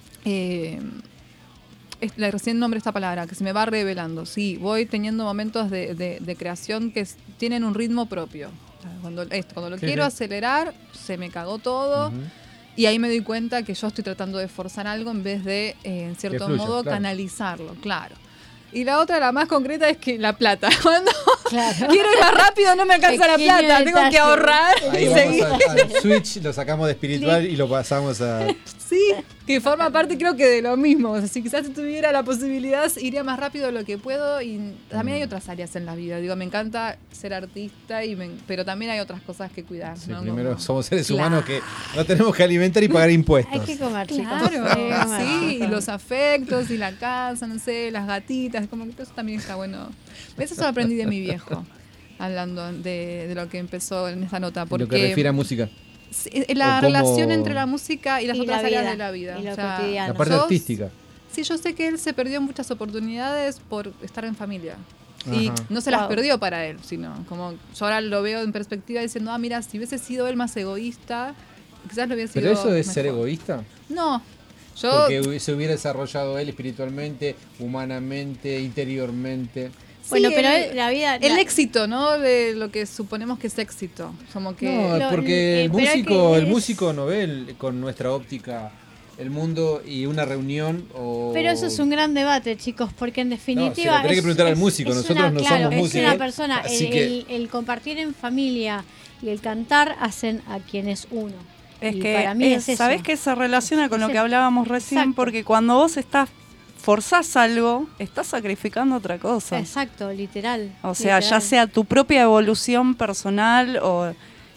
recién nombré esta palabra, que se me va revelando. Sí, voy teniendo momentos de creación que tienen un ritmo propio. Cuando lo quiero acelerar, se me cagó todo. Y ahí me doy cuenta que yo estoy tratando de forzar algo en vez de, en cierto modo, canalizarlo. Claro. Y la otra, la más concreta, es que la plata. Cuando quiero ir más rápido no me alcanza la plata, tengo que ahorrar Ahí y vamos seguir. al switch, lo sacamos de espiritual y lo pasamos a... Sí, que forma parte creo que de lo mismo. O sea, si quizás tuviera la posibilidad, iría más rápido de lo que puedo. Y también hay otras áreas en la vida. Digo, me encanta ser artista, pero también hay otras cosas que cuidar. Sí, ¿no? primero Como... somos seres humanos que no tenemos que alimentar y pagar impuestos. Hay que comer, chicos. Claro, sí, y los afectos y la casa, no sé, las gatitas, como que eso también está bueno. Eso lo aprendí de mi viejo, hablando de lo que empezó en esta nota. Porque Lo que refiere a música. La O cómo- relación entre la música y las Y otras la áreas vida, de la vida. y lo O sea, cotidiano. La parte artística. Sí, yo sé que él se perdió muchas oportunidades por estar en familia. Y Ajá. no se las Wow. perdió para él, sino como yo ahora lo veo en perspectiva diciendo, mira, si hubiese sido él más egoísta, quizás lo hubiese sido ¿Pero eso es ser mejor. egoísta? No, yo... Porque se hubiera desarrollado él espiritualmente, humanamente, interiormente. Bueno, Sí, pero el vida... el éxito, ¿no? De lo que suponemos que es éxito. Como que... No, porque el pero es músico, que el es- músico no ve con nuestra óptica el mundo y una reunión o... Pero eso es un gran debate, chicos, porque en No, se definitiva... lo tenés que preguntar al músico, nosotros no somos es músicos. una persona, así que- el compartir en familia y el cantar hacen a quien es uno. Es Y que, para mí es eso. ¿sabés que se relaciona con lo Es que eso. hablábamos recién? Exacto. Porque cuando vos forzás algo, estás sacrificando otra cosa. Exacto, literal. O sea, ya literal. sea tu propia evolución personal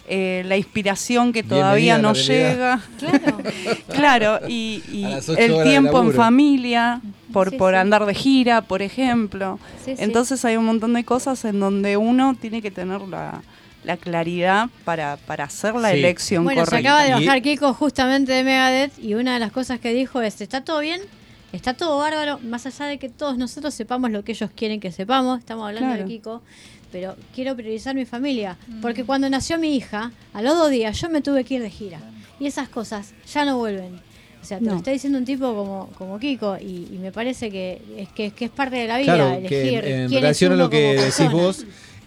la inspiración que todavía no llega. Claro, y A las 8 el horas de tiempo en laburo. familia, por Sí, andar de gira, por ejemplo. Sí, sí. Entonces hay un montón de cosas en donde uno tiene que tener la claridad para hacer la Sí. elección Bueno, se correcta. acaba de bajar Kiko justamente de Megadeth y una de las cosas que dijo es, ¿está todo bien? Está todo bárbaro, más allá de que todos nosotros sepamos lo que ellos quieren que sepamos, estamos hablando Claro. de Kiko, pero quiero priorizar mi familia, porque cuando nació mi hija, a los 2 días yo me tuve que ir de gira y esas cosas ya no vuelven. O sea, te lo No. está diciendo un tipo como Kiko y me parece que es parte de la vida, Claro, elegir que en quién es relación a uno lo que como decís persona. vos,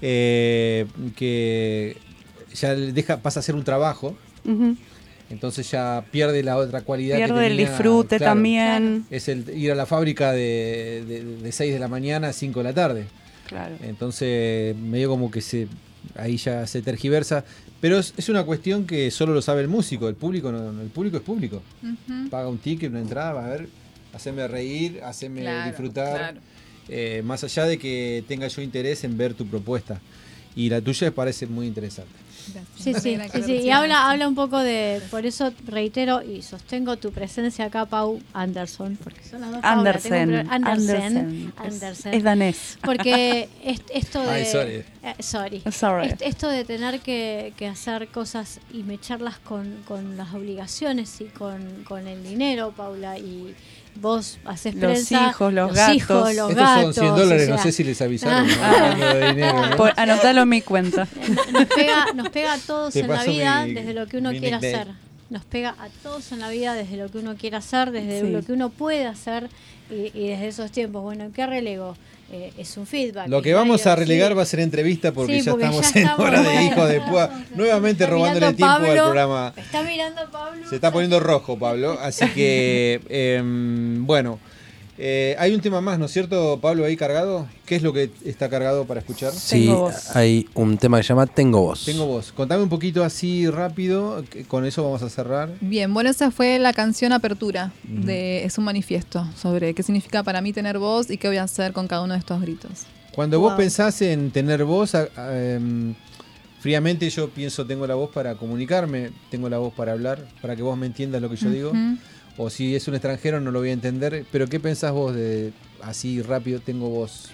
que ya pasa a ser un trabajo, Ujú. entonces ya pierde la otra cualidad Pierde que el tenía, disfrute claro. también. Es el ir a la fábrica de 6 de la mañana a 5 de la tarde. Claro. Entonces, medio como que ahí ya se tergiversa. Pero es una cuestión que solo lo sabe el músico. El público no, el público es público. Ujú. Paga un ticket, una entrada, va a ver, hacerme reír, hacerme Claro, disfrutar. claro. Más allá de que tenga yo interés en ver tu propuesta. Y la tuya me parece muy interesante. Gracias. Sí. Y habla un poco de, por eso reitero y sostengo tu presencia acá, Pau Anderson, porque son las dos Paulas, tengo un Andersen. Andersen. Es danés. Porque esto de... Ay, sorry. Sorry. Esto de tener que hacer cosas y mecharlas con las obligaciones y con el dinero, Paula, y vos haces Los prensa, hijos, los gatos. hijos, los Estos gatos. son $100, o sea, no sé si les avisaron. Ah. ¿no? Hablando de dinero, ¿no? Anotalo en mi cuenta. nos pega a todos Te en la paso vida mi- desde lo que uno mi quiera nickname. hacer. Nos pega a todos en la vida desde lo que uno quiera hacer, desde Sí. lo que uno puede hacer y desde esos tiempos. Bueno, ¿qué relego? Es un feedback. Lo que es vamos a válido, relegar sí. va a ser entrevista porque Sí, ya porque estamos ya en estamos, hora de bueno. Hijo de Púa. Nuevamente Está robándole mirando tiempo al Pablo. programa. Está mirando Pablo. Se está poniendo rojo, Pablo. Así que, bueno, hay un tema más, ¿no es cierto, Pablo, ahí cargado? ¿Qué es lo que está cargado para escuchar? Sí, Tengo voz. hay un tema que se llama Tengo Voz. Tengo voz. Contame un poquito así rápido, que con eso vamos a cerrar. Bien, bueno, esa fue la canción apertura. Es un manifiesto sobre qué significa para mí tener voz y qué voy a hacer con cada uno de estos gritos. Cuando vos Wow. pensás en tener voz, fríamente yo pienso, tengo la voz para comunicarme, tengo la voz para hablar, para que vos me entiendas lo que yo digo. Ujú. O si es un extranjero no lo voy a entender. Pero ¿qué pensás vos de así rápido, tengo voz?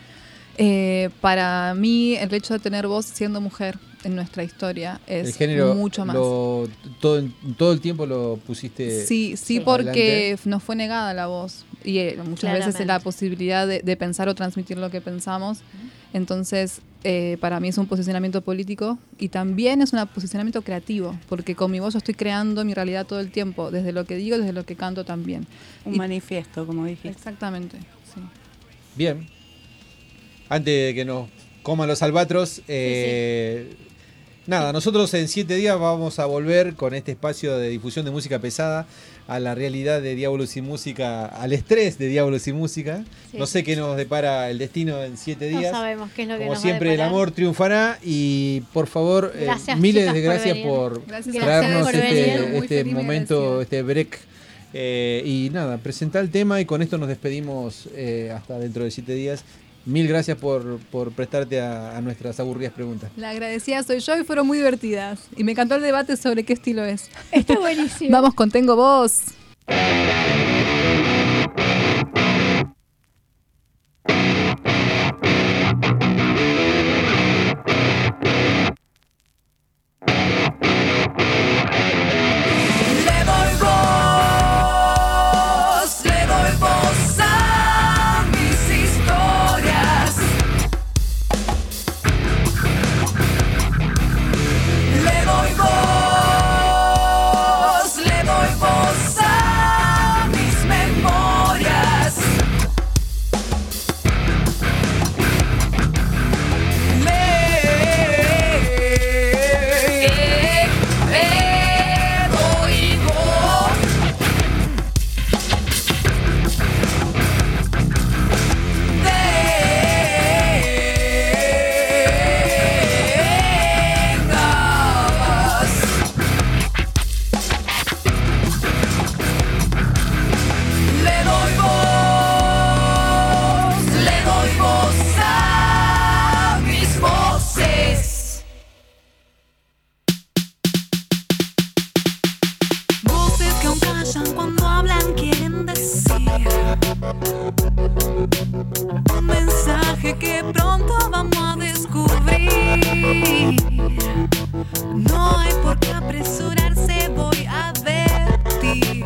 Para mí, el hecho de tener voz siendo mujer en nuestra historia El es género, mucho más. todo el tiempo lo pusiste. Sí, porque adelante. nos fue negada la voz y muchas veces Claramente. la posibilidad de pensar o transmitir lo que pensamos. Entonces, para mí es un posicionamiento político y también es un posicionamiento creativo, porque con mi voz yo estoy creando mi realidad todo el tiempo, desde lo que digo, desde lo que canto también. Un Y- manifiesto, como dijiste. Exactamente, sí. Bien. Antes de que nos coman los albatros, nada, nosotros en 7 días vamos a volver con este espacio de difusión de música pesada a la realidad de Diabolos y Música, al estrés de Diabolos y Música. Sí. No sé qué nos depara el destino en 7 No días. sabemos qué es lo que Como nos siempre, va a el deparar. amor triunfará y por favor, Gracias, miles chicas, de por gracias venir. por Gracias a traernos ustedes por venir. Muy este feliz y momento, agradecida. este break. Y nada, presenta el tema y con esto nos despedimos hasta dentro de 7 días. Mil gracias por prestarte a nuestras aburridas preguntas. La agradecida soy yo y fueron muy divertidas. Y me encantó el debate sobre qué estilo es. Está buenísimo. Vamos con Tengo Voz. Le doy voz a mis historias. Le doy voz a mis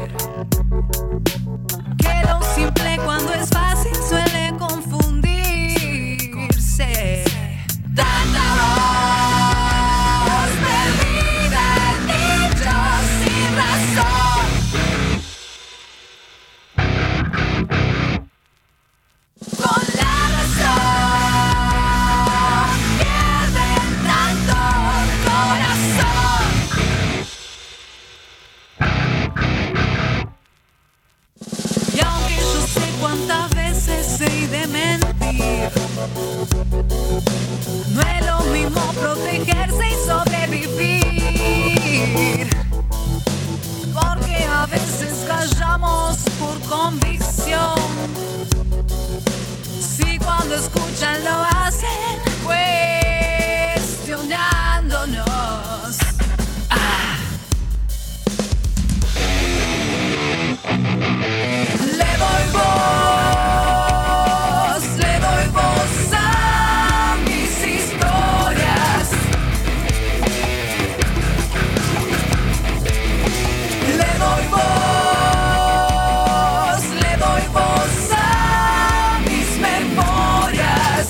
Que lo simple cuando es fácil suele confundirse. Tanta voz perdida en dichos sin razón. Con la razón pierden tanto corazón. Y aunque yo sé cuántas veces he de mentir, no es lo mismo protegerse y sobrevivir. Porque a veces callamos por convicción. Si cuando escuchan lo hacen cuestionándonos. Le doy voz a mis historias. Le doy voz a mis memorias.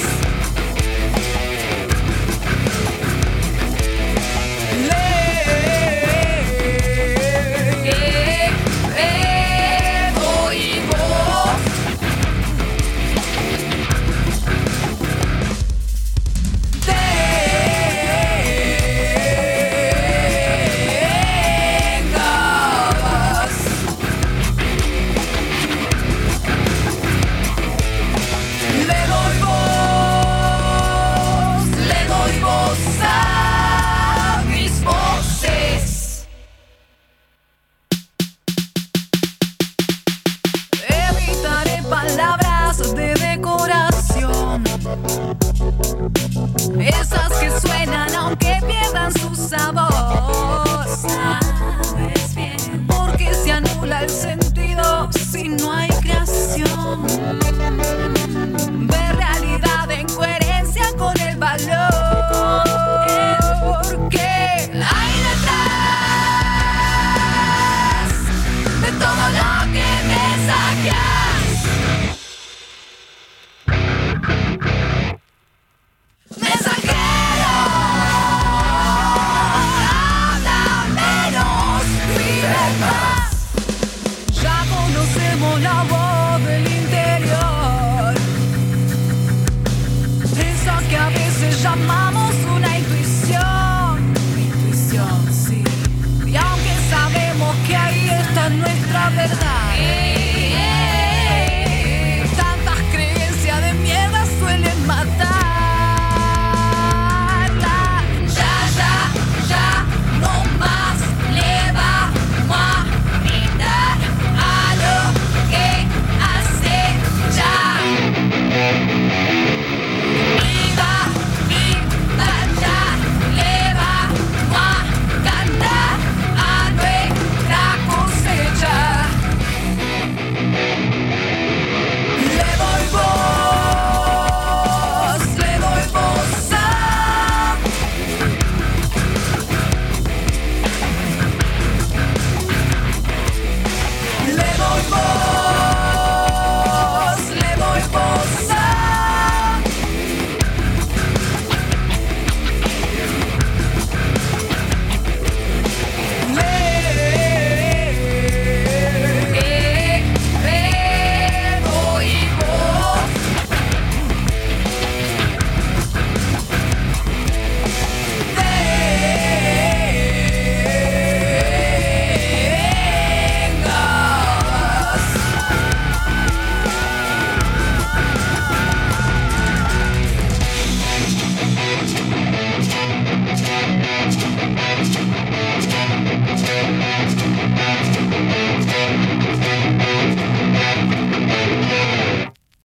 Evitaré palabras de decoración, esas que suenan aunque pierdan su sabor. Sabes bien, porque se anula el sentido si no hay creación. Ver realidad en coherencia con el valor. Porque hay detrás de todo lo que mensajeas. Mensajero, habla menos, vive más. Ya conocemos la voz.